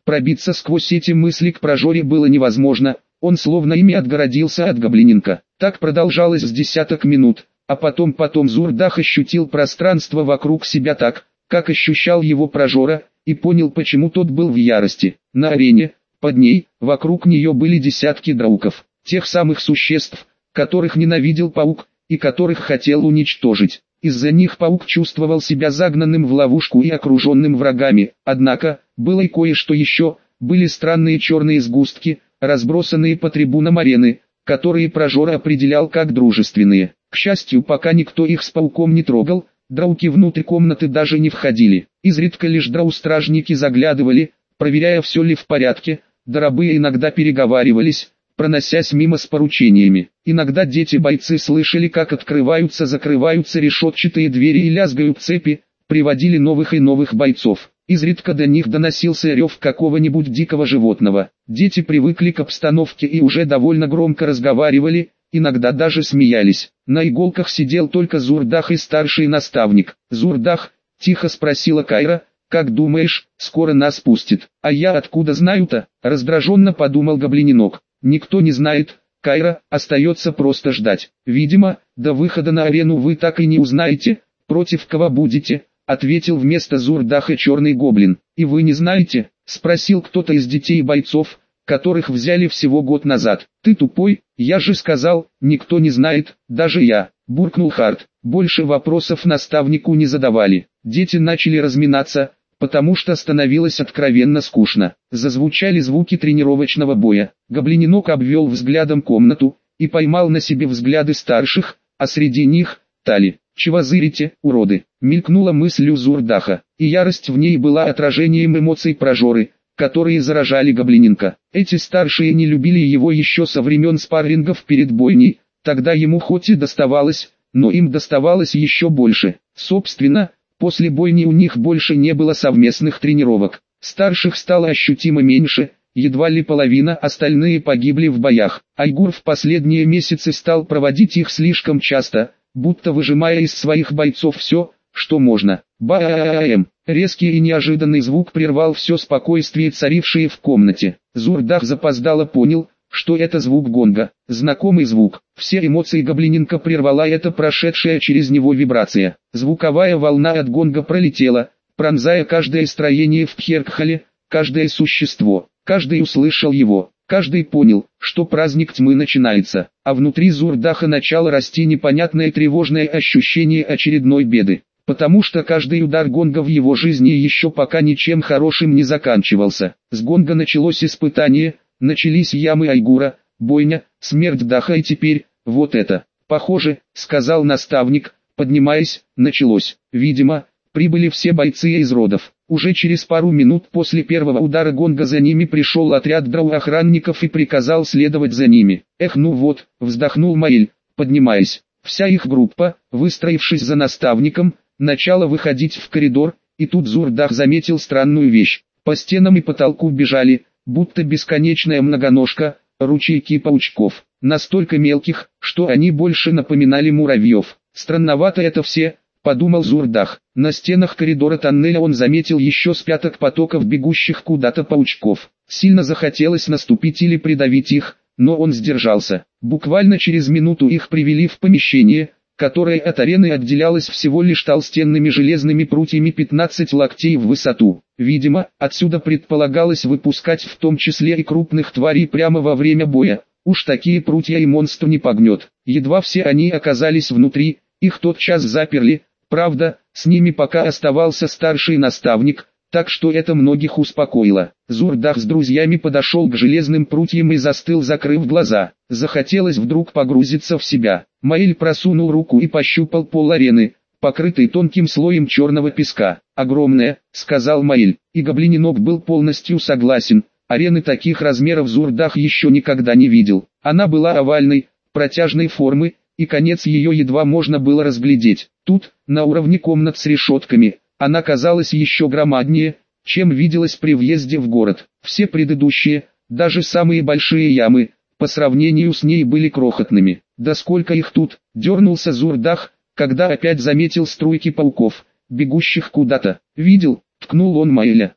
Пробиться сквозь эти мысли к прожоре было невозможно, он словно ими отгородился от гоблиненка. Так продолжалось с десяток минут, а потом потом Зурдах ощутил пространство вокруг себя так, как ощущал его прожора, и понял, почему тот был в ярости. На арене, под ней, вокруг нее были десятки драуков, тех самых существ, которых ненавидел паук, и которых хотел уничтожить. Из-за них паук чувствовал себя загнанным в ловушку и окруженным врагами, однако, было и кое-что еще, были странные черные сгустки, разбросанные по трибунам арены, которые прожора определял как дружественные. К счастью, пока никто их с пауком не трогал, драуки внутрь комнаты даже не входили. Изредка лишь драу-стражники заглядывали, проверяя, все ли в порядке, да рабы иногда переговаривались, проносясь мимо с поручениями. Иногда дети-бойцы слышали, как открываются-закрываются решетчатые двери и лязгают цепи, приводили новых и новых бойцов. Изредка до них доносился рев какого-нибудь дикого животного. Дети привыкли к обстановке и уже довольно громко разговаривали, иногда даже смеялись. На иголках сидел только Зурдах и старший наставник. «Зурдах», — тихо спросила Кайра, — «как думаешь, скоро нас пустят?» «А я откуда знаю-то?» — раздраженно подумал гоблиненок. «Никто не знает, Кайра, остается просто ждать. Видимо, до выхода на арену вы так и не узнаете, против кого будете», — ответил вместо Зурдаха черный гоблин. «И вы не знаете?» — спросил кто-то из детей бойцов, которых взяли всего год назад. «Ты тупой, я же сказал, никто не знает, даже я», — буркнул Харт. Больше вопросов наставнику не задавали. Дети начали разминаться, потому что становилось откровенно скучно. Зазвучали звуки тренировочного боя. Гоблиненок обвел взглядом комнату и поймал на себе взгляды старших, а среди них — Тали. «Чего зырите, уроды?» — мелькнула мысль у Зурдаха, и ярость в ней была отражением эмоций прожоры, которые заражали гоблиненка. Эти старшие не любили его еще со времен спаррингов перед бойней, тогда ему хоть и доставалось, но им доставалось еще больше. Собственно, после бойни у них больше не было совместных тренировок. Старших стало ощутимо меньше, едва ли половина, остальные погибли в боях. Айгур в последние месяцы стал проводить их слишком часто, будто выжимая из своих бойцов все, что можно. Ба-а-а-а-эм. Резкий и неожиданный звук прервал все спокойствие, царившее в комнате. Зурдах запоздало понял, что это звук гонга. Знакомый звук. Все эмоции гоблиненка прервала эта прошедшая через него вибрация. Звуковая волна от гонга пролетела, пронзая каждое строение в Пхеркхале, каждое существо. Каждый услышал его. Каждый понял, что праздник тьмы начинается, а внутри Зурдаха начало расти непонятное тревожное ощущение очередной беды, потому что каждый удар гонга в его жизни еще пока ничем хорошим не заканчивался. С гонга началось испытание, начались ямы Айгура, бойня, смерть Даха и теперь, вот это. «Похоже», — сказал наставник, поднимаясь, — «началось». Видимо, прибыли все бойцы из родов. Уже через пару минут после первого удара гонга за ними пришел отряд драу-охранников и приказал следовать за ними. «Эх, ну вот», — вздохнул Маэль, поднимаясь. Вся их группа, выстроившись за наставником, начала выходить в коридор, и тут Зурдах заметил странную вещь. По стенам и потолку бежали, будто бесконечная многоножка, ручейки паучков, настолько мелких, что они больше напоминали муравьев. «Странновато это все», — подумал Зурдах. На стенах коридора тоннеля он заметил еще с пяток потоков бегущих куда-то паучков. Сильно захотелось наступить или придавить их, но он сдержался. Буквально через минуту их привели в помещение, которое от арены отделялось всего лишь толстенными железными прутьями пятнадцать локтей в высоту. Видимо, отсюда предполагалось выпускать в том числе и крупных тварей прямо во время боя. Уж такие прутья и монстр не погнет. Едва все они оказались внутри, их тотчас заперли. Правда, с ними пока оставался старший наставник, так что это многих успокоило. Зурдах с друзьями подошел к железным прутьям и застыл, закрыв глаза. Захотелось вдруг погрузиться в себя. Маэль просунул руку и пощупал пол арены, покрытый тонким слоем черного песка. «Огромная», — сказал Маэль, и гоблиненок был полностью согласен. Арены таких размеров Зурдах еще никогда не видел. Она была овальной, протяжной формы, и конец ее едва можно было разглядеть. Тут, на уровне комнат с решетками, она казалась еще громаднее, чем виделась при въезде в город. Все предыдущие, даже самые большие ямы, по сравнению с ней были крохотными. «Да сколько их тут!» — дернулся Зурдах, когда опять заметил струйки пауков, бегущих куда-то. «Видел?» — ткнул он Маэля. «А?»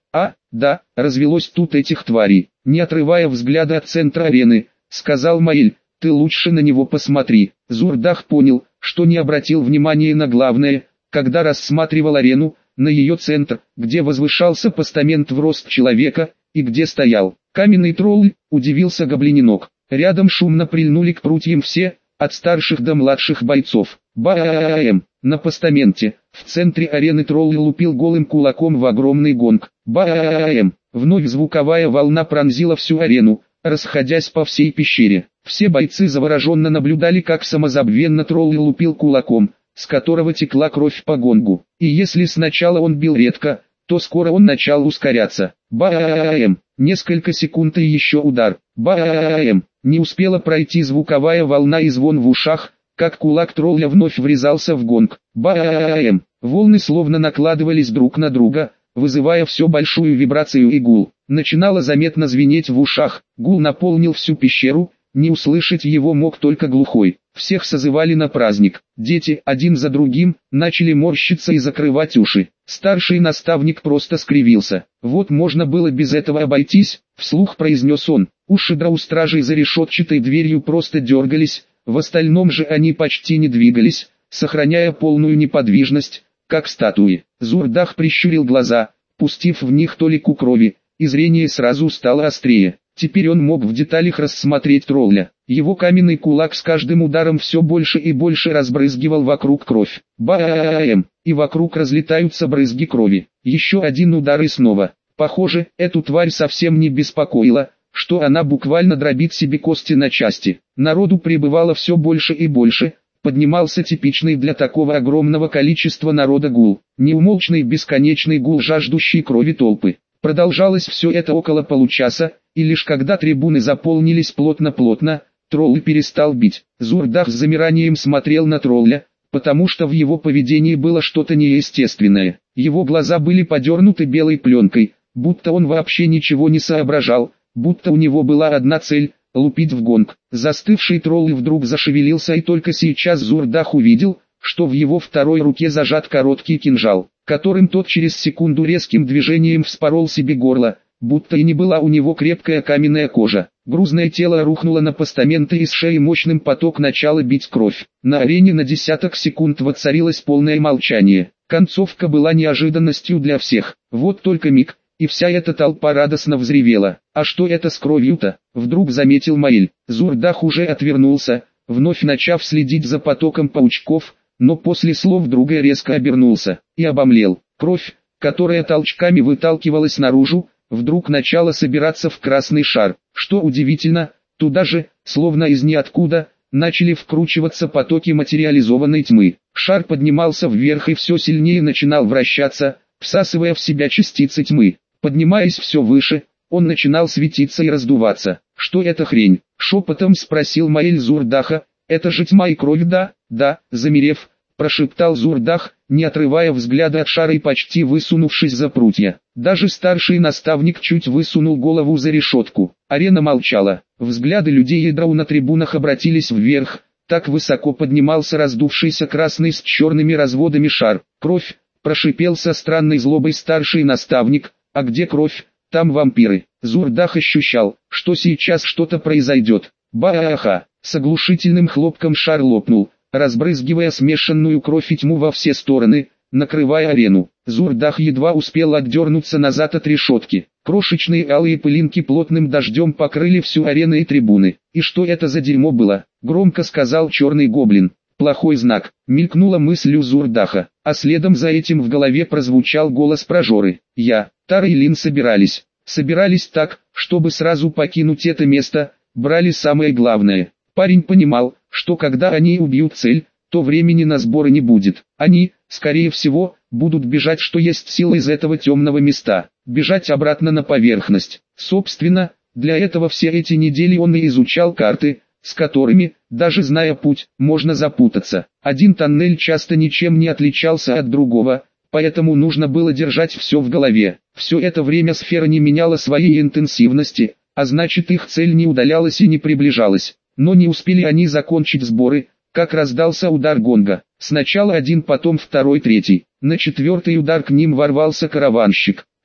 Да, развелось тут этих тварей. Не отрывая взгляда от центра арены, сказал Маэль, ты лучше на него посмотри. Зурдах понял, что не обратил внимания на главное, когда рассматривал арену, на ее центр, где возвышался постамент в рост человека, и где стоял каменный тролль, удивился гоблининок. Рядом шумно прильнули к прутьям все, от старших до младших бойцов. Ба-а-а-м, на постаменте, в центре арены тролль лупил голым кулаком в огромный гонг. Ба-а-а-м, вновь звуковая волна пронзила всю арену, расходясь по всей пещере. Все бойцы завороженно наблюдали, как самозабвенно тролль лупил кулаком, с которого текла кровь по гонгу. И если сначала он бил редко, то скоро он начал ускоряться. Ба-а-а-м, несколько секунд и еще удар. Ба-а-а-м, не успела пройти звуковая волна и звон в ушах, как кулак тролля вновь врезался в гонг. Ба-а-а-м, волны словно накладывались друг на друга, вызывая все большую вибрацию и гул. Начинало заметно звенеть в ушах, гул наполнил всю пещеру, не услышать его мог только глухой. Всех созывали на праздник. Дети, один за другим, начали морщиться и закрывать уши. Старший наставник просто скривился. Вот можно было без этого обойтись, вслух произнес он. Уши у стражей за решетчатой дверью просто дергались, в остальном же они почти не двигались, сохраняя полную неподвижность, как статуи. Зурдах прищурил глаза, пустив в них толику крови, и зрение сразу стало острее. Теперь он мог в деталях рассмотреть тролля. Его каменный кулак с каждым ударом все больше и больше разбрызгивал вокруг кровь. Ба-а-а-м, и вокруг разлетаются брызги крови. Еще один удар и снова. Похоже, эту тварь совсем не беспокоило, что она буквально дробит себе кости на части. Народу прибывало все больше и больше, поднимался типичный для такого огромного количества народа гул. Неумолчный бесконечный гул жаждущей крови толпы. Продолжалось все это около получаса, и лишь когда трибуны заполнились плотно-плотно, тролль перестал бить. Зурдах с замиранием смотрел на тролля, потому что в его поведении было что-то неестественное. Его глаза были подернуты белой пленкой, будто он вообще ничего не соображал, будто у него была одна цель – лупить в гонг. Застывший тролль вдруг зашевелился, и только сейчас Зурдах увидел, что в его второй руке зажат короткий кинжал, которым тот через секунду резким движением вспорол себе горло, будто и не была у него крепкая каменная кожа. Грузное тело рухнуло на постамент, и из шеи мощным поток начала бить кровь. На арене на десяток секунд воцарилось полное молчание. Концовка была неожиданностью для всех. Вот только миг, и вся эта толпа радостно взревела. А что это с кровью-то? Вдруг заметил Маэль. Зурдах уже отвернулся, вновь начав следить за потоком паучков, но после слов друга резко обернулся и обомлел. Кровь, которая толчками выталкивалась наружу, вдруг начала собираться в красный шар. Что удивительно, туда же, словно из ниоткуда, начали вкручиваться потоки материализованной тьмы. Шар поднимался вверх и все сильнее начинал вращаться, всасывая в себя частицы тьмы. Поднимаясь все выше, он начинал светиться и раздуваться. «Что это хрень?» — шепотом спросил Маэль Зурдаха. «Это же тьма и кровь, да?» «Да», замерев, прошептал Зурдах, не отрывая взгляда от шара и почти высунувшись за прутья. Даже старший наставник чуть высунул голову за решетку. Арена молчала. Взгляды людей и драу на трибунах обратились вверх. Так высоко поднимался раздувшийся красный с черными разводами шар. «Кровь!» — прошипел со странной злобой старший наставник. «А где кровь? Там вампиры». Зурдах ощущал, что сейчас что-то произойдет. Ба-а-ха! С оглушительным хлопком шар лопнул, разбрызгивая смешанную кровь и тьму во все стороны, накрывая арену. Зурдах едва успел отдернуться назад от решетки. Крошечные алые пылинки плотным дождем покрыли всю арену и трибуны. «И что это за дерьмо было?» — громко сказал черный гоблин. «Плохой знак», — мелькнула мысль у Зурдаха, а следом за этим в голове прозвучал голос прожоры. «Я, Тара и Лин собирались. Собирались так, чтобы сразу покинуть это место, брали самое главное». Парень понимал, что когда они убьют цель, то времени на сборы не будет. Они, скорее всего, будут бежать что есть сила из этого темного места, бежать обратно на поверхность. Собственно, для этого все эти недели он и изучал карты, с которыми, даже зная путь, можно запутаться. Один тоннель часто ничем не отличался от другого, поэтому нужно было держать все в голове. Все это время сфера не меняла своей интенсивности, а значит их цель не удалялась и не приближалась. Но не успели они закончить сборы, как раздался удар гонга. Сначала один, потом второй, третий. На четвертый удар к ним ворвался караванщик.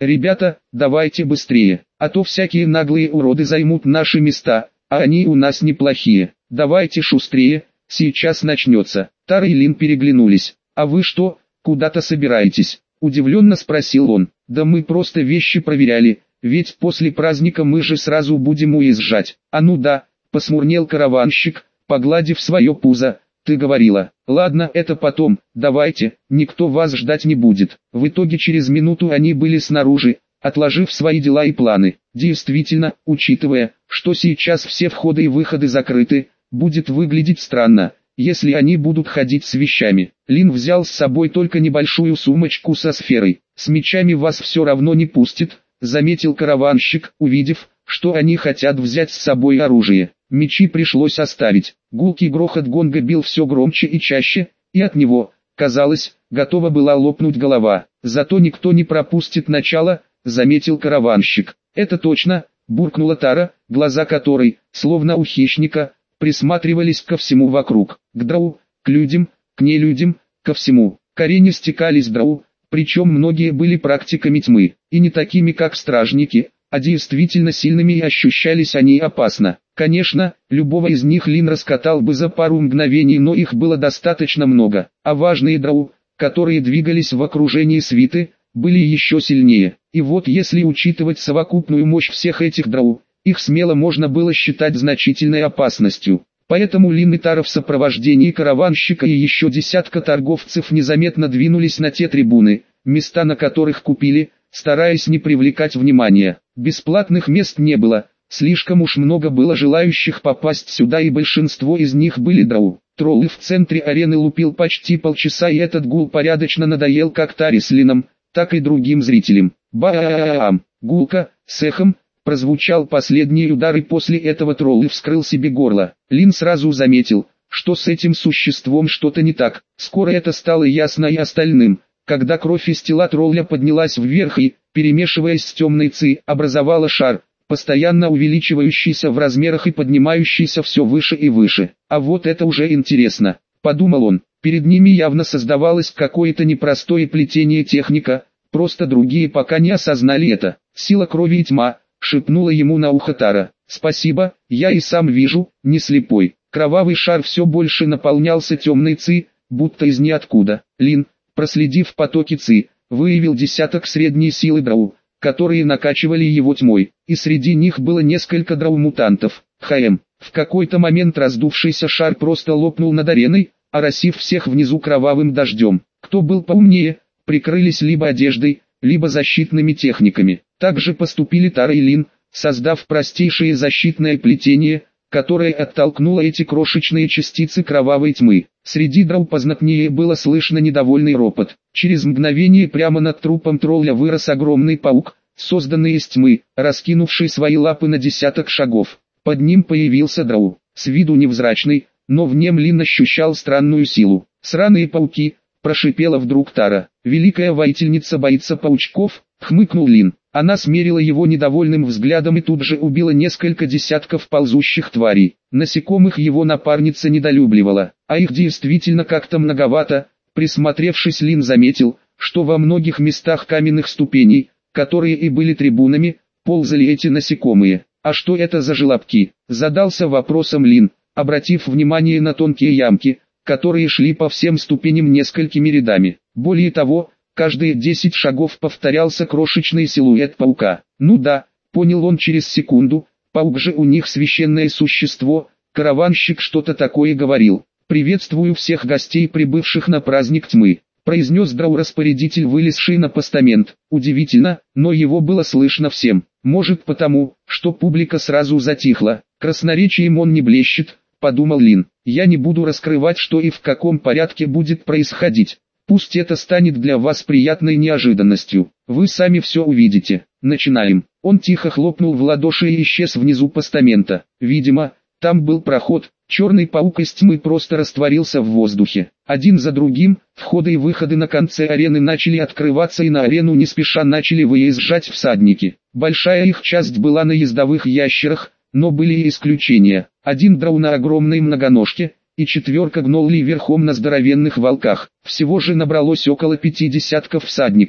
Ребята, давайте быстрее, а то всякие наглые уроды займут наши места, а они у нас неплохие. Давайте шустрее, сейчас начнется. Тара и Лин переглянулись. А вы что, куда-то собираетесь? Удивленно спросил он. Да мы просто вещи проверяли, ведь после праздника мы же сразу будем уезжать. А ну да, посмурнел караванщик, погладив свое пузо. Ты говорила. Ладно, это потом, давайте, никто вас ждать не будет. В итоге через минуту они были снаружи, отложив свои дела и планы. Действительно, учитывая, что сейчас все входы и выходы закрыты, будет выглядеть странно, если они будут ходить с вещами. Лин взял с собой только небольшую сумочку со сферой. С мечами вас все равно не пустит, заметил караванщик, увидев, что они хотят взять с собой оружие. Мечи пришлось оставить. Гулкий грохот гонга бил все громче и чаще, и от него, казалось, готова была лопнуть голова. Зато никто не пропустит начало, заметил караванщик. Это точно, буркнула Тара, глаза которой, словно у хищника, присматривались ко всему вокруг. К драу, к людям, к нелюдям, ко всему. К арене стекались драу, причем многие были практиками тьмы, и не такими как стражники, а действительно сильными, и ощущались они опасно. Конечно, любого из них Лин раскатал бы за пару мгновений, но их было достаточно много, а важные драу, которые двигались в окружении свиты, были еще сильнее. И вот если учитывать совокупную мощь всех этих драу, их смело можно было считать значительной опасностью. Поэтому Лин и Тара в сопровождении караванщика и еще десятка торговцев незаметно двинулись на те трибуны, места на которых купили, стараясь не привлекать внимания. Бесплатных мест не было, слишком уж много было желающих попасть сюда, и большинство из них были драу. Троллы в центре арены лупил почти полчаса, и этот гул порядочно надоел как Таре с Лином, так и другим зрителям. Ба-а-а-ам, гулко, с эхом, прозвучал последний удар, и после этого троллы вскрыл себе горло. Лин сразу заметил, что с этим существом что-то не так. Скоро это стало ясно и остальным, когда кровь из тела тролля поднялась вверх и, перемешиваясь с темной ци, образовала шар, постоянно увеличивающийся в размерах и поднимающийся все выше и выше. А вот это уже интересно, подумал он. Перед ними явно создавалось какое-то непростое плетение техника, просто другие пока не осознали это. Сила крови и тьма, шепнула ему на ухо Тара. Спасибо, я и сам вижу, не слепой. Кровавый шар все больше наполнялся темной ци, будто из ниоткуда. Лин, проследив потоки ци, выявил десяток средней силы драу, которые накачивали его тьмой, и среди них было несколько драу-мутантов. Хм. В какой-то момент раздувшийся шар просто лопнул над ареной, оросив всех внизу кровавым дождем. Кто был поумнее, прикрылись либо одеждой, либо защитными техниками. Так же поступили Тара и Лин, создав простейшее защитное плетение, которое оттолкнуло эти крошечные частицы кровавой тьмы. Среди драу познатнее было слышно недовольный ропот. Через мгновение прямо над трупом тролля вырос огромный паук, созданный из тьмы, раскинувший свои лапы на десяток шагов. Под ним появился драу, с виду невзрачный, но в нем Лин ощущал странную силу. «Сраные пауки!» – прошипела вдруг Тара. «Великая воительница боится паучков?» – хмыкнул Лин. Она смерила его недовольным взглядом и тут же убила несколько десятков ползущих тварей. Насекомых его напарница недолюбливала, а их действительно как-то многовато. Присмотревшись, Лин заметил, что во многих местах каменных ступеней, которые и были трибунами, ползали эти насекомые. «А что это за желобки?» – задался вопросом Лин, обратив внимание на тонкие ямки, которые шли по всем ступеням несколькими рядами. Более того, каждые десять шагов повторялся крошечный силуэт паука. Ну да, понял он через секунду, паук же у них священное существо, караванщик что-то такое говорил. «Приветствую всех гостей, прибывших на праздник тьмы», произнес драу-распорядитель, вылезший на постамент. Удивительно, но его было слышно всем. Может потому, что публика сразу затихла. Красноречием он не блещет, подумал Лин. Я не буду раскрывать, что и в каком порядке будет происходить. Пусть это станет для вас приятной неожиданностью. Вы сами все увидите. Начинаем. Он тихо хлопнул в ладоши и исчез внизу постамента. Видимо, там был проход. Черный паук из тьмы просто растворился в воздухе. Один за другим, входы и выходы на конце арены начали открываться, и на арену не спеша начали выезжать всадники. Большая их часть была на ездовых ящерах, но были и исключения. Один драу на огромной многоножке, и четверка гноллей верхом на здоровенных волках. Всего же набралось около пяти десятков всадников.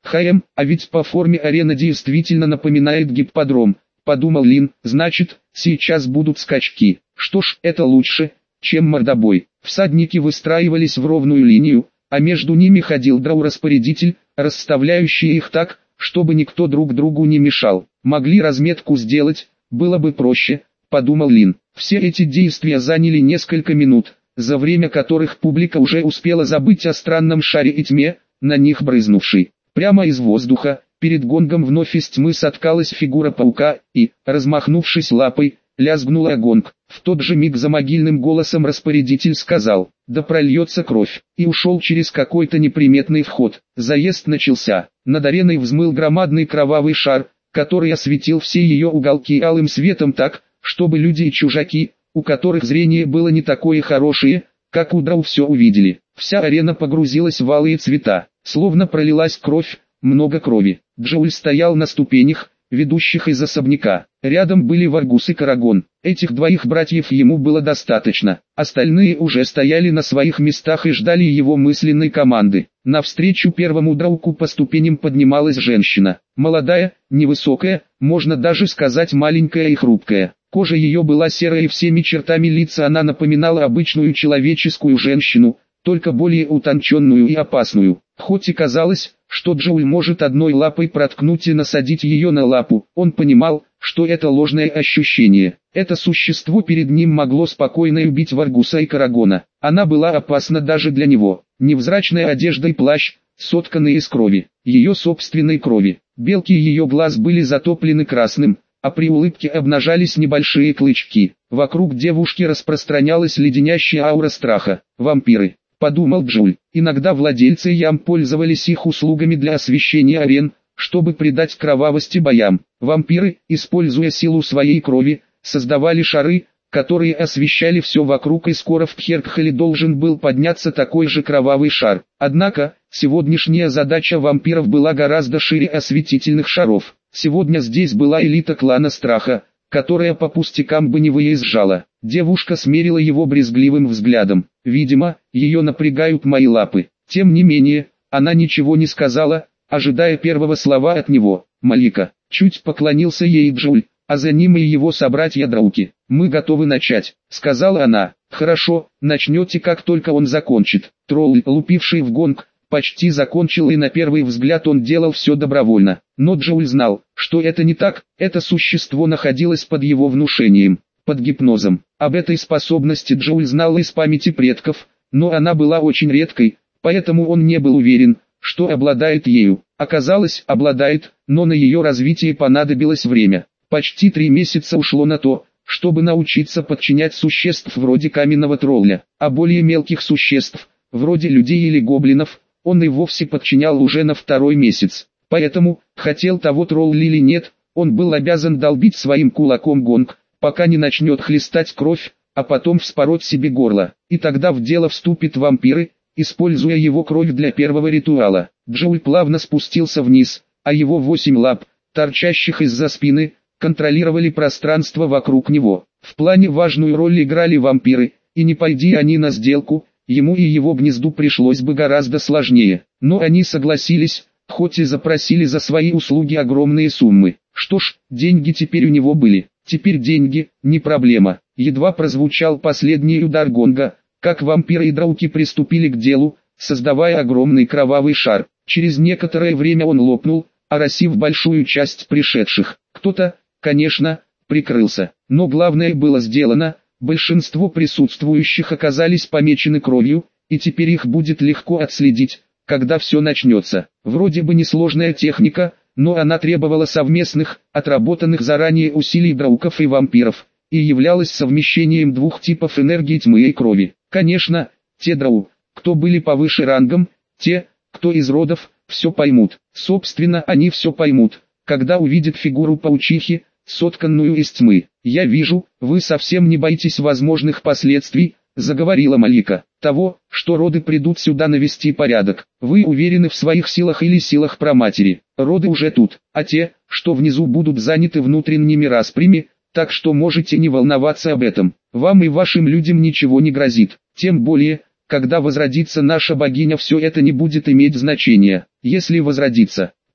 Хм, а ведь по форме арена действительно напоминает гипподром, подумал Лин, значит, сейчас будут скачки. Что ж, это лучше, чем мордобой. Всадники выстраивались в ровную линию, а между ними ходил драу-распорядитель, расставляющий их так, чтобы никто друг другу не мешал. Могли разметку сделать, было бы проще, подумал Лин. Все эти действия заняли несколько минут, за время которых публика уже успела забыть о странном шаре и тьме, на них брызнувшей. Прямо из воздуха, перед гонгом вновь из тьмы соткалась фигура паука и, размахнувшись лапой, лязгнула гонг. В тот же миг за могильным голосом распорядитель сказал: «Да прольется кровь», и ушел через какой-то неприметный вход. Заезд начался. Над ареной взмыл громадный кровавый шар, который осветил все ее уголки алым светом так, чтобы люди и чужаки, у которых зрение было не такое хорошее, как у драу, все увидели. Вся арена погрузилась в алые цвета, словно пролилась кровь, много крови. Джоуль стоял на ступенях, ведущих из особняка. Рядом были Варгус и Карагон. Этих двоих братьев ему было достаточно. Остальные уже стояли на своих местах и ждали его мысленной команды. Навстречу первому драуку по ступеням поднималась женщина. Молодая, невысокая, можно даже сказать маленькая и хрупкая. Кожа ее была серая и всеми чертами лица она напоминала обычную человеческую женщину, только более утонченную и опасную. Хоть и казалось, что Джоуль может одной лапой проткнуть и насадить ее на лапу, он понимал, что это ложное ощущение. Это существо перед ним могло спокойно убить Варгуса и Карагона. Она была опасна даже для него. Невзрачная одежда и плащ, сотканные из крови, ее собственной крови. Белки ее глаз были затоплены красным, а при улыбке обнажались небольшие клычки. Вокруг девушки распространялась леденящая аура страха. Вампиры, подумал Джоуль. Иногда владельцы ям пользовались их услугами для освещения арен, чтобы придать кровавости боям. Вампиры, используя силу своей крови, создавали шары, которые освещали все вокруг, и скоро в Пхеркхале должен был подняться такой же кровавый шар. Однако, сегодняшняя задача вампиров была гораздо шире осветительных шаров. Сегодня здесь была элита клана Страха, которая по пустякам бы не выезжала. Девушка смерила его брезгливым взглядом. Видимо, ее напрягают мои лапы. Тем не менее, она ничего не сказала, ожидая первого слова от него. «Малика», чуть поклонился ей Джоуль, а за ним и его собратья-драуки. «Мы готовы начать», — сказала она. «Хорошо, начнете, как только он закончит». Тролль, лупивший в гонг, почти закончил, и на первый взгляд он делал все добровольно. Но Джоуль знал, что это не так, это существо находилось под его внушением, под гипнозом. Об этой способности Джоуль знал из памяти предков, но она была очень редкой, поэтому он не был уверен, что обладает ею. Оказалось, обладает, но на ее развитие понадобилось время. Почти три месяца ушло на то, чтобы научиться подчинять существ вроде каменного тролля, а более мелких существ, вроде людей или гоблинов, он и вовсе подчинял уже на второй месяц. Поэтому, хотел того тролл или нет, он был обязан долбить своим кулаком гонг, пока не начнет хлестать кровь, а потом вспороть себе горло. И тогда в дело вступят вампиры, используя его кровь для первого ритуала. Джоуль плавно спустился вниз, а его восемь лап, торчащих из-за спины, контролировали пространство вокруг него. В плане важную роль играли вампиры, и не пойди они на сделку, ему и его гнезду пришлось бы гораздо сложнее. Но они согласились, хоть и запросили за свои услуги огромные суммы. Что ж, деньги теперь у него были. Теперь деньги, не проблема. Едва прозвучал последний удар гонга, как вампиры и драуки приступили к делу, создавая огромный кровавый шар. Через некоторое время он лопнул, оросив большую часть пришедших. Кто-то, конечно, прикрылся, но главное было сделано. Большинство присутствующих оказались помечены кровью, и теперь их будет легко отследить, когда все начнется. Вроде бы несложная техника, но она требовала совместных, отработанных заранее усилий драуков и вампиров, и являлась совмещением двух типов энергии тьмы и крови. Конечно, те драу, кто были повыше рангом, те, кто из родов, все поймут. Собственно, они все поймут, когда увидят фигуру паучихи, сотканную из тьмы. «Я вижу, вы совсем не боитесь возможных последствий», — заговорила Малика, «того, что роды придут сюда навести порядок. Вы уверены в своих силах или силах праматери. Роды уже тут, а те, что внизу, будут заняты внутренними распрями, так что можете не волноваться об этом. Вам и вашим людям ничего не грозит. Тем более, когда возродится наша богиня, все это не будет иметь значения. Если возродится,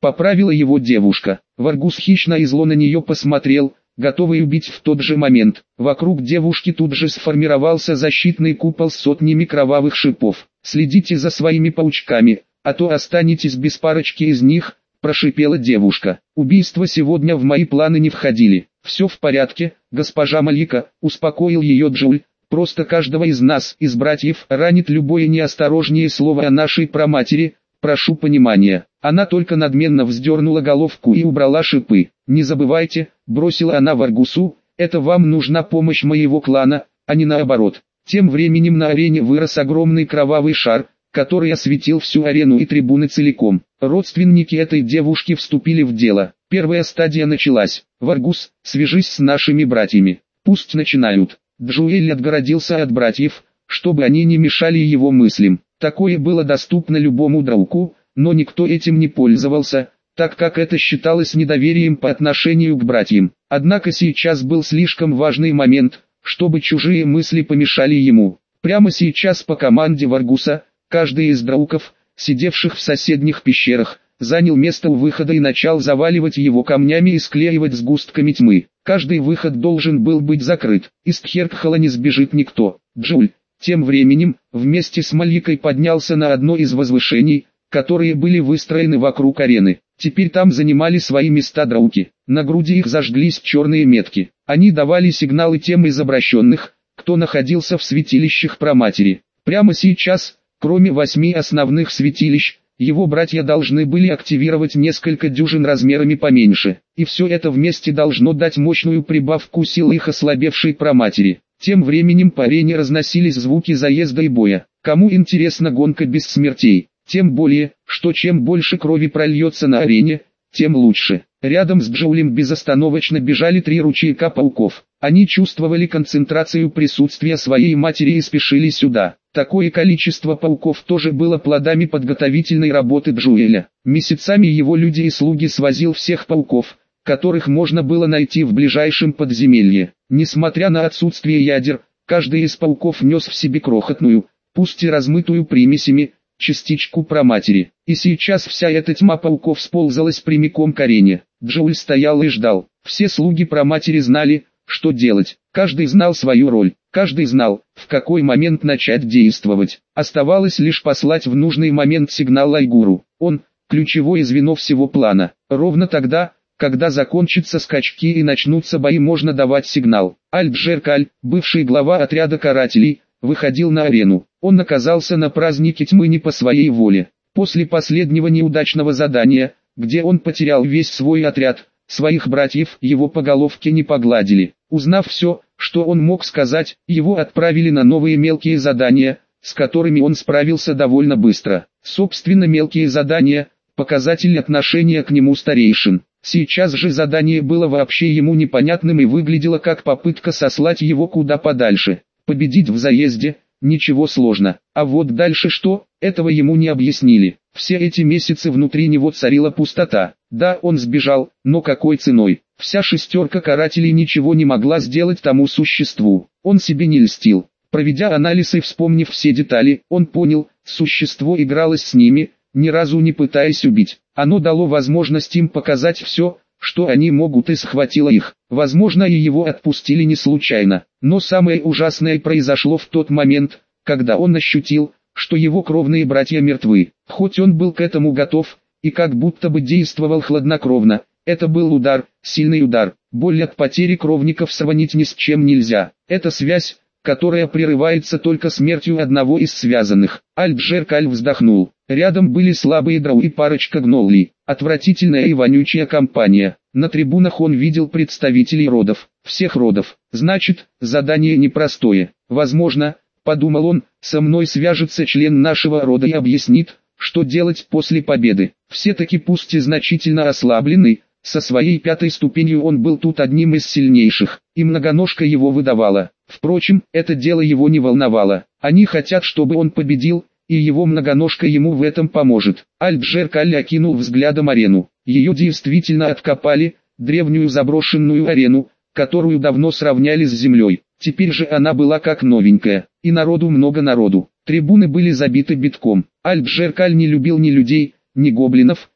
поправила его девушка. Варгус хищно и зло на нее посмотрел, готовый убить в тот же момент. Вокруг девушки тут же сформировался защитный купол с сотнями кровавых шипов. «Следите за своими паучками, а то останетесь без парочки из них», – прошипела девушка. «Убийства сегодня в мои планы не входили». «Все в порядке, госпожа Малика», – успокоил ее Джуль. «Просто каждого из нас, из братьев, ранит любое неосторожнее слово о нашей праматери. Прошу понимания». Она только надменно вздернула головку и убрала шипы. «Не забывайте», – бросила она Варгусу, – «это вам нужна помощь моего клана, а не наоборот». Тем временем на арене вырос огромный кровавый шар, который осветил всю арену и трибуны целиком. Родственники этой девушки вступили в дело. Первая стадия началась. «Варгус, свяжись с нашими братьями. Пусть начинают». Джуэль отгородился от братьев, чтобы они не мешали его мыслям. Такое было доступно любому дроуку, но никто этим не пользовался, так как это считалось недоверием по отношению к братьям. Однако сейчас был слишком важный момент, чтобы чужие мысли помешали ему. Прямо сейчас по команде Варгуса, каждый из дроуков, сидевших в соседних пещерах, занял место у выхода и начал заваливать его камнями и склеивать сгустками тьмы. Каждый выход должен был быть закрыт. Из Тхеркхала не сбежит никто. Джуль, тем временем, вместе с Маликой поднялся на одно из возвышений, которые были выстроены вокруг арены. Теперь там занимали свои места драуки. На груди их зажглись черные метки. Они давали сигналы тем из обращенных, кто находился в святилищах Праматери. Прямо сейчас, кроме восьми основных святилищ, его братья должны были активировать несколько дюжин размерами поменьше. И все это вместе должно дать мощную прибавку сил их ослабевшей Праматери. Тем временем по арене разносились звуки заезда и боя. Кому интересна гонка без смертей? Тем более, что чем больше крови прольется на арене, тем лучше. Рядом с Джоулем безостановочно бежали три ручейка пауков. Они чувствовали концентрацию присутствия своей матери и спешили сюда. Такое количество пауков тоже было плодами подготовительной работы Джуэля. Месяцами его люди и слуги свозил всех пауков, которых можно было найти в ближайшем подземелье. Несмотря на отсутствие ядер, каждый из пауков нес в себе крохотную, пусть и размытую примесями, частичку Праматери. И сейчас вся эта тьма пауков сползалась прямиком к арене. Джоуль стоял и ждал. Все слуги Праматери знали, что делать. Каждый знал свою роль. Каждый знал, в какой момент начать действовать. Оставалось лишь послать в нужный момент сигнал Айгуру. Он – ключевое звено всего плана. Ровно тогда, когда закончатся скачки и начнутся бои, можно давать сигнал. Аль-Джеркаль, бывший глава отряда карателей, выходил на арену. Он оказался на празднике тьмы не по своей воле. После последнего неудачного задания, где он потерял весь свой отряд, своих братьев его по головке не погладили. Узнав все, что он мог сказать, его отправили на новые мелкие задания, с которыми он справился довольно быстро. Собственно, мелкие задания – показатель отношения к нему старейшин. Сейчас же задание было вообще ему непонятным и выглядело как попытка сослать его куда подальше. Победить в заезде – ничего сложно. А вот дальше что, этого ему не объяснили. Все эти месяцы внутри него царила пустота. Да, он сбежал, но какой ценой? Вся шестерка карателей ничего не могла сделать тому существу. Он себе не льстил. Проведя анализ и вспомнив все детали, он понял, существо игралось с ними, ни разу не пытаясь убить. Оно дало возможность им показать все, что они могут, и схватило их. Возможно, и его отпустили не случайно. Но самое ужасное произошло в тот момент, когда он ощутил, что его кровные братья мертвы. Хоть он был к этому готов, и как будто бы действовал хладнокровно, это был удар, сильный удар. Боль от потери кровников сравнить ни с чем нельзя. Это связь, которая прерывается только смертью одного из связанных. Аль-Джеркаль вздохнул. Рядом были слабые дроу и парочка гноллей. Отвратительная и вонючая компания. На трибунах он видел представителей родов, всех родов. Значит, задание непростое. Возможно, подумал он, со мной свяжется член нашего рода и объяснит, что делать после победы. Все-таки пусть и значительно ослабленный, со своей пятой ступенью он был тут одним из сильнейших, и многоножка его выдавала. Впрочем, это дело его не волновало. Они хотят, чтобы он победил, и его многоножка ему в этом поможет. Аль-Джеркаль окинул взглядом арену. Ее действительно откопали, древнюю заброшенную арену, которую давно сравняли с землей. Теперь же она была как новенькая, и народу много народу. Трибуны были забиты битком. Аль-Джеркаль не любил ни людей, ни гоблинов,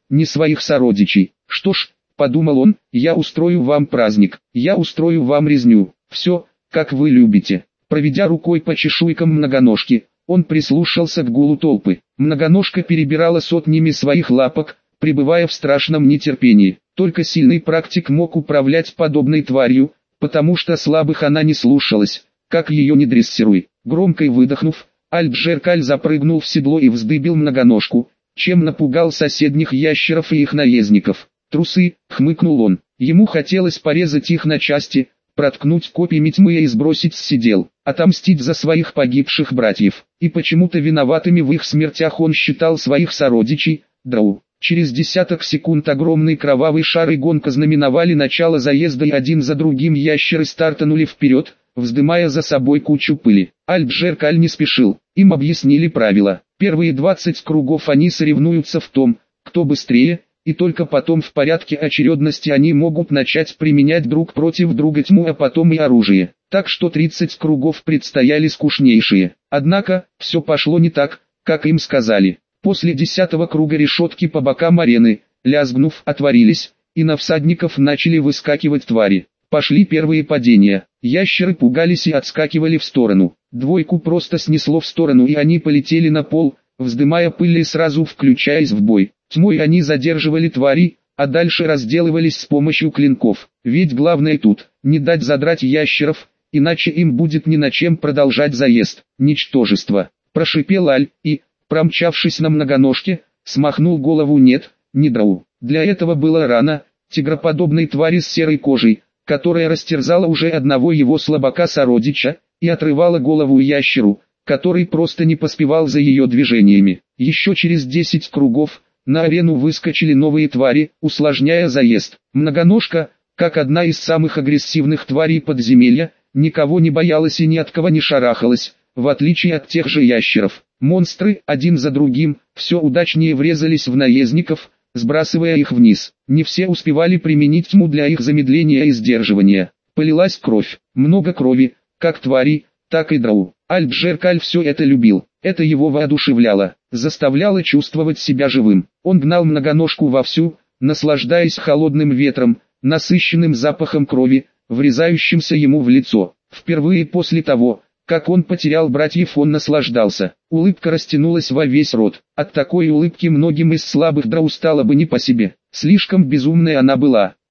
не своих сородичей. Что ж, подумал он, я устрою вам праздник, я устрою вам резню, все, как вы любите. Проведя рукой по чешуйкам многоножки, он прислушался к гулу толпы. Многоножка перебирала сотнями своих лапок, пребывая в страшном нетерпении. Только сильный практик мог управлять подобной тварью, потому что слабых она не слушалась, как ее не дрессируй. Громко выдохнув, Альб-Жеркаль запрыгнул в седло и вздыбил многоножку, чем напугал соседних ящеров и их наездников. «Трусы», — хмыкнул он, ему хотелось порезать их на части, проткнуть копьями тьмы и сбросить с седел, отомстить за своих погибших братьев. И почему-то виноватыми в их смертях он считал своих сородичей, дроу. Через десяток секунд огромный кровавый шар и гонка знаменовали начало заезда, и один за другим ящеры стартанули вперед, вздымая за собой кучу пыли. Альб-Жеркаль не спешил, им объяснили правила. Первые двадцать кругов они соревнуются в том, кто быстрее, и только потом в порядке очередности они могут начать применять друг против друга тьму, а потом и оружие. Так что тридцать кругов предстояли скучнейшие. Однако, все пошло не так, как им сказали. После десятого круга решетки по бокам арены, лязгнув, отворились, и на всадников начали выскакивать твари. Пошли первые падения, ящеры пугались и отскакивали в сторону. Двойку просто снесло в сторону, и они полетели на пол, вздымая пыль и сразу включаясь в бой. Тьмой они задерживали твари, а дальше разделывались с помощью клинков. Ведь главное тут, не дать задрать ящеров, иначе им будет ни на чем продолжать заезд. Ничтожество, прошипел Аль, и, промчавшись на многоножке, смахнул голову. Нет, не дроу. Для этого было рано. Тигроподобной твари с серой кожей, которая растерзала уже одного его слабака-сородича, и отрывала голову ящеру, который просто не поспевал за ее движениями. Еще через десять кругов, на арену выскочили новые твари, усложняя заезд. Многоножка, как одна из самых агрессивных тварей подземелья, никого не боялась и ни от кого не шарахалась, в отличие от тех же ящеров. Монстры, один за другим, все удачнее врезались в наездников, сбрасывая их вниз. Не все успевали применить тьму для их замедления и сдерживания. Полилась кровь, много крови, как тварей, так и дроу. Альб-Жеркаль все это любил, это его воодушевляло, заставляло чувствовать себя живым. Он гнал многоножку вовсю, наслаждаясь холодным ветром, насыщенным запахом крови, врезающимся ему в лицо. Впервые после того, как он потерял братьев, он наслаждался. Улыбка растянулась во весь рот. От такой улыбки многим из слабых дроу стало бы не по себе. Слишком безумной она была.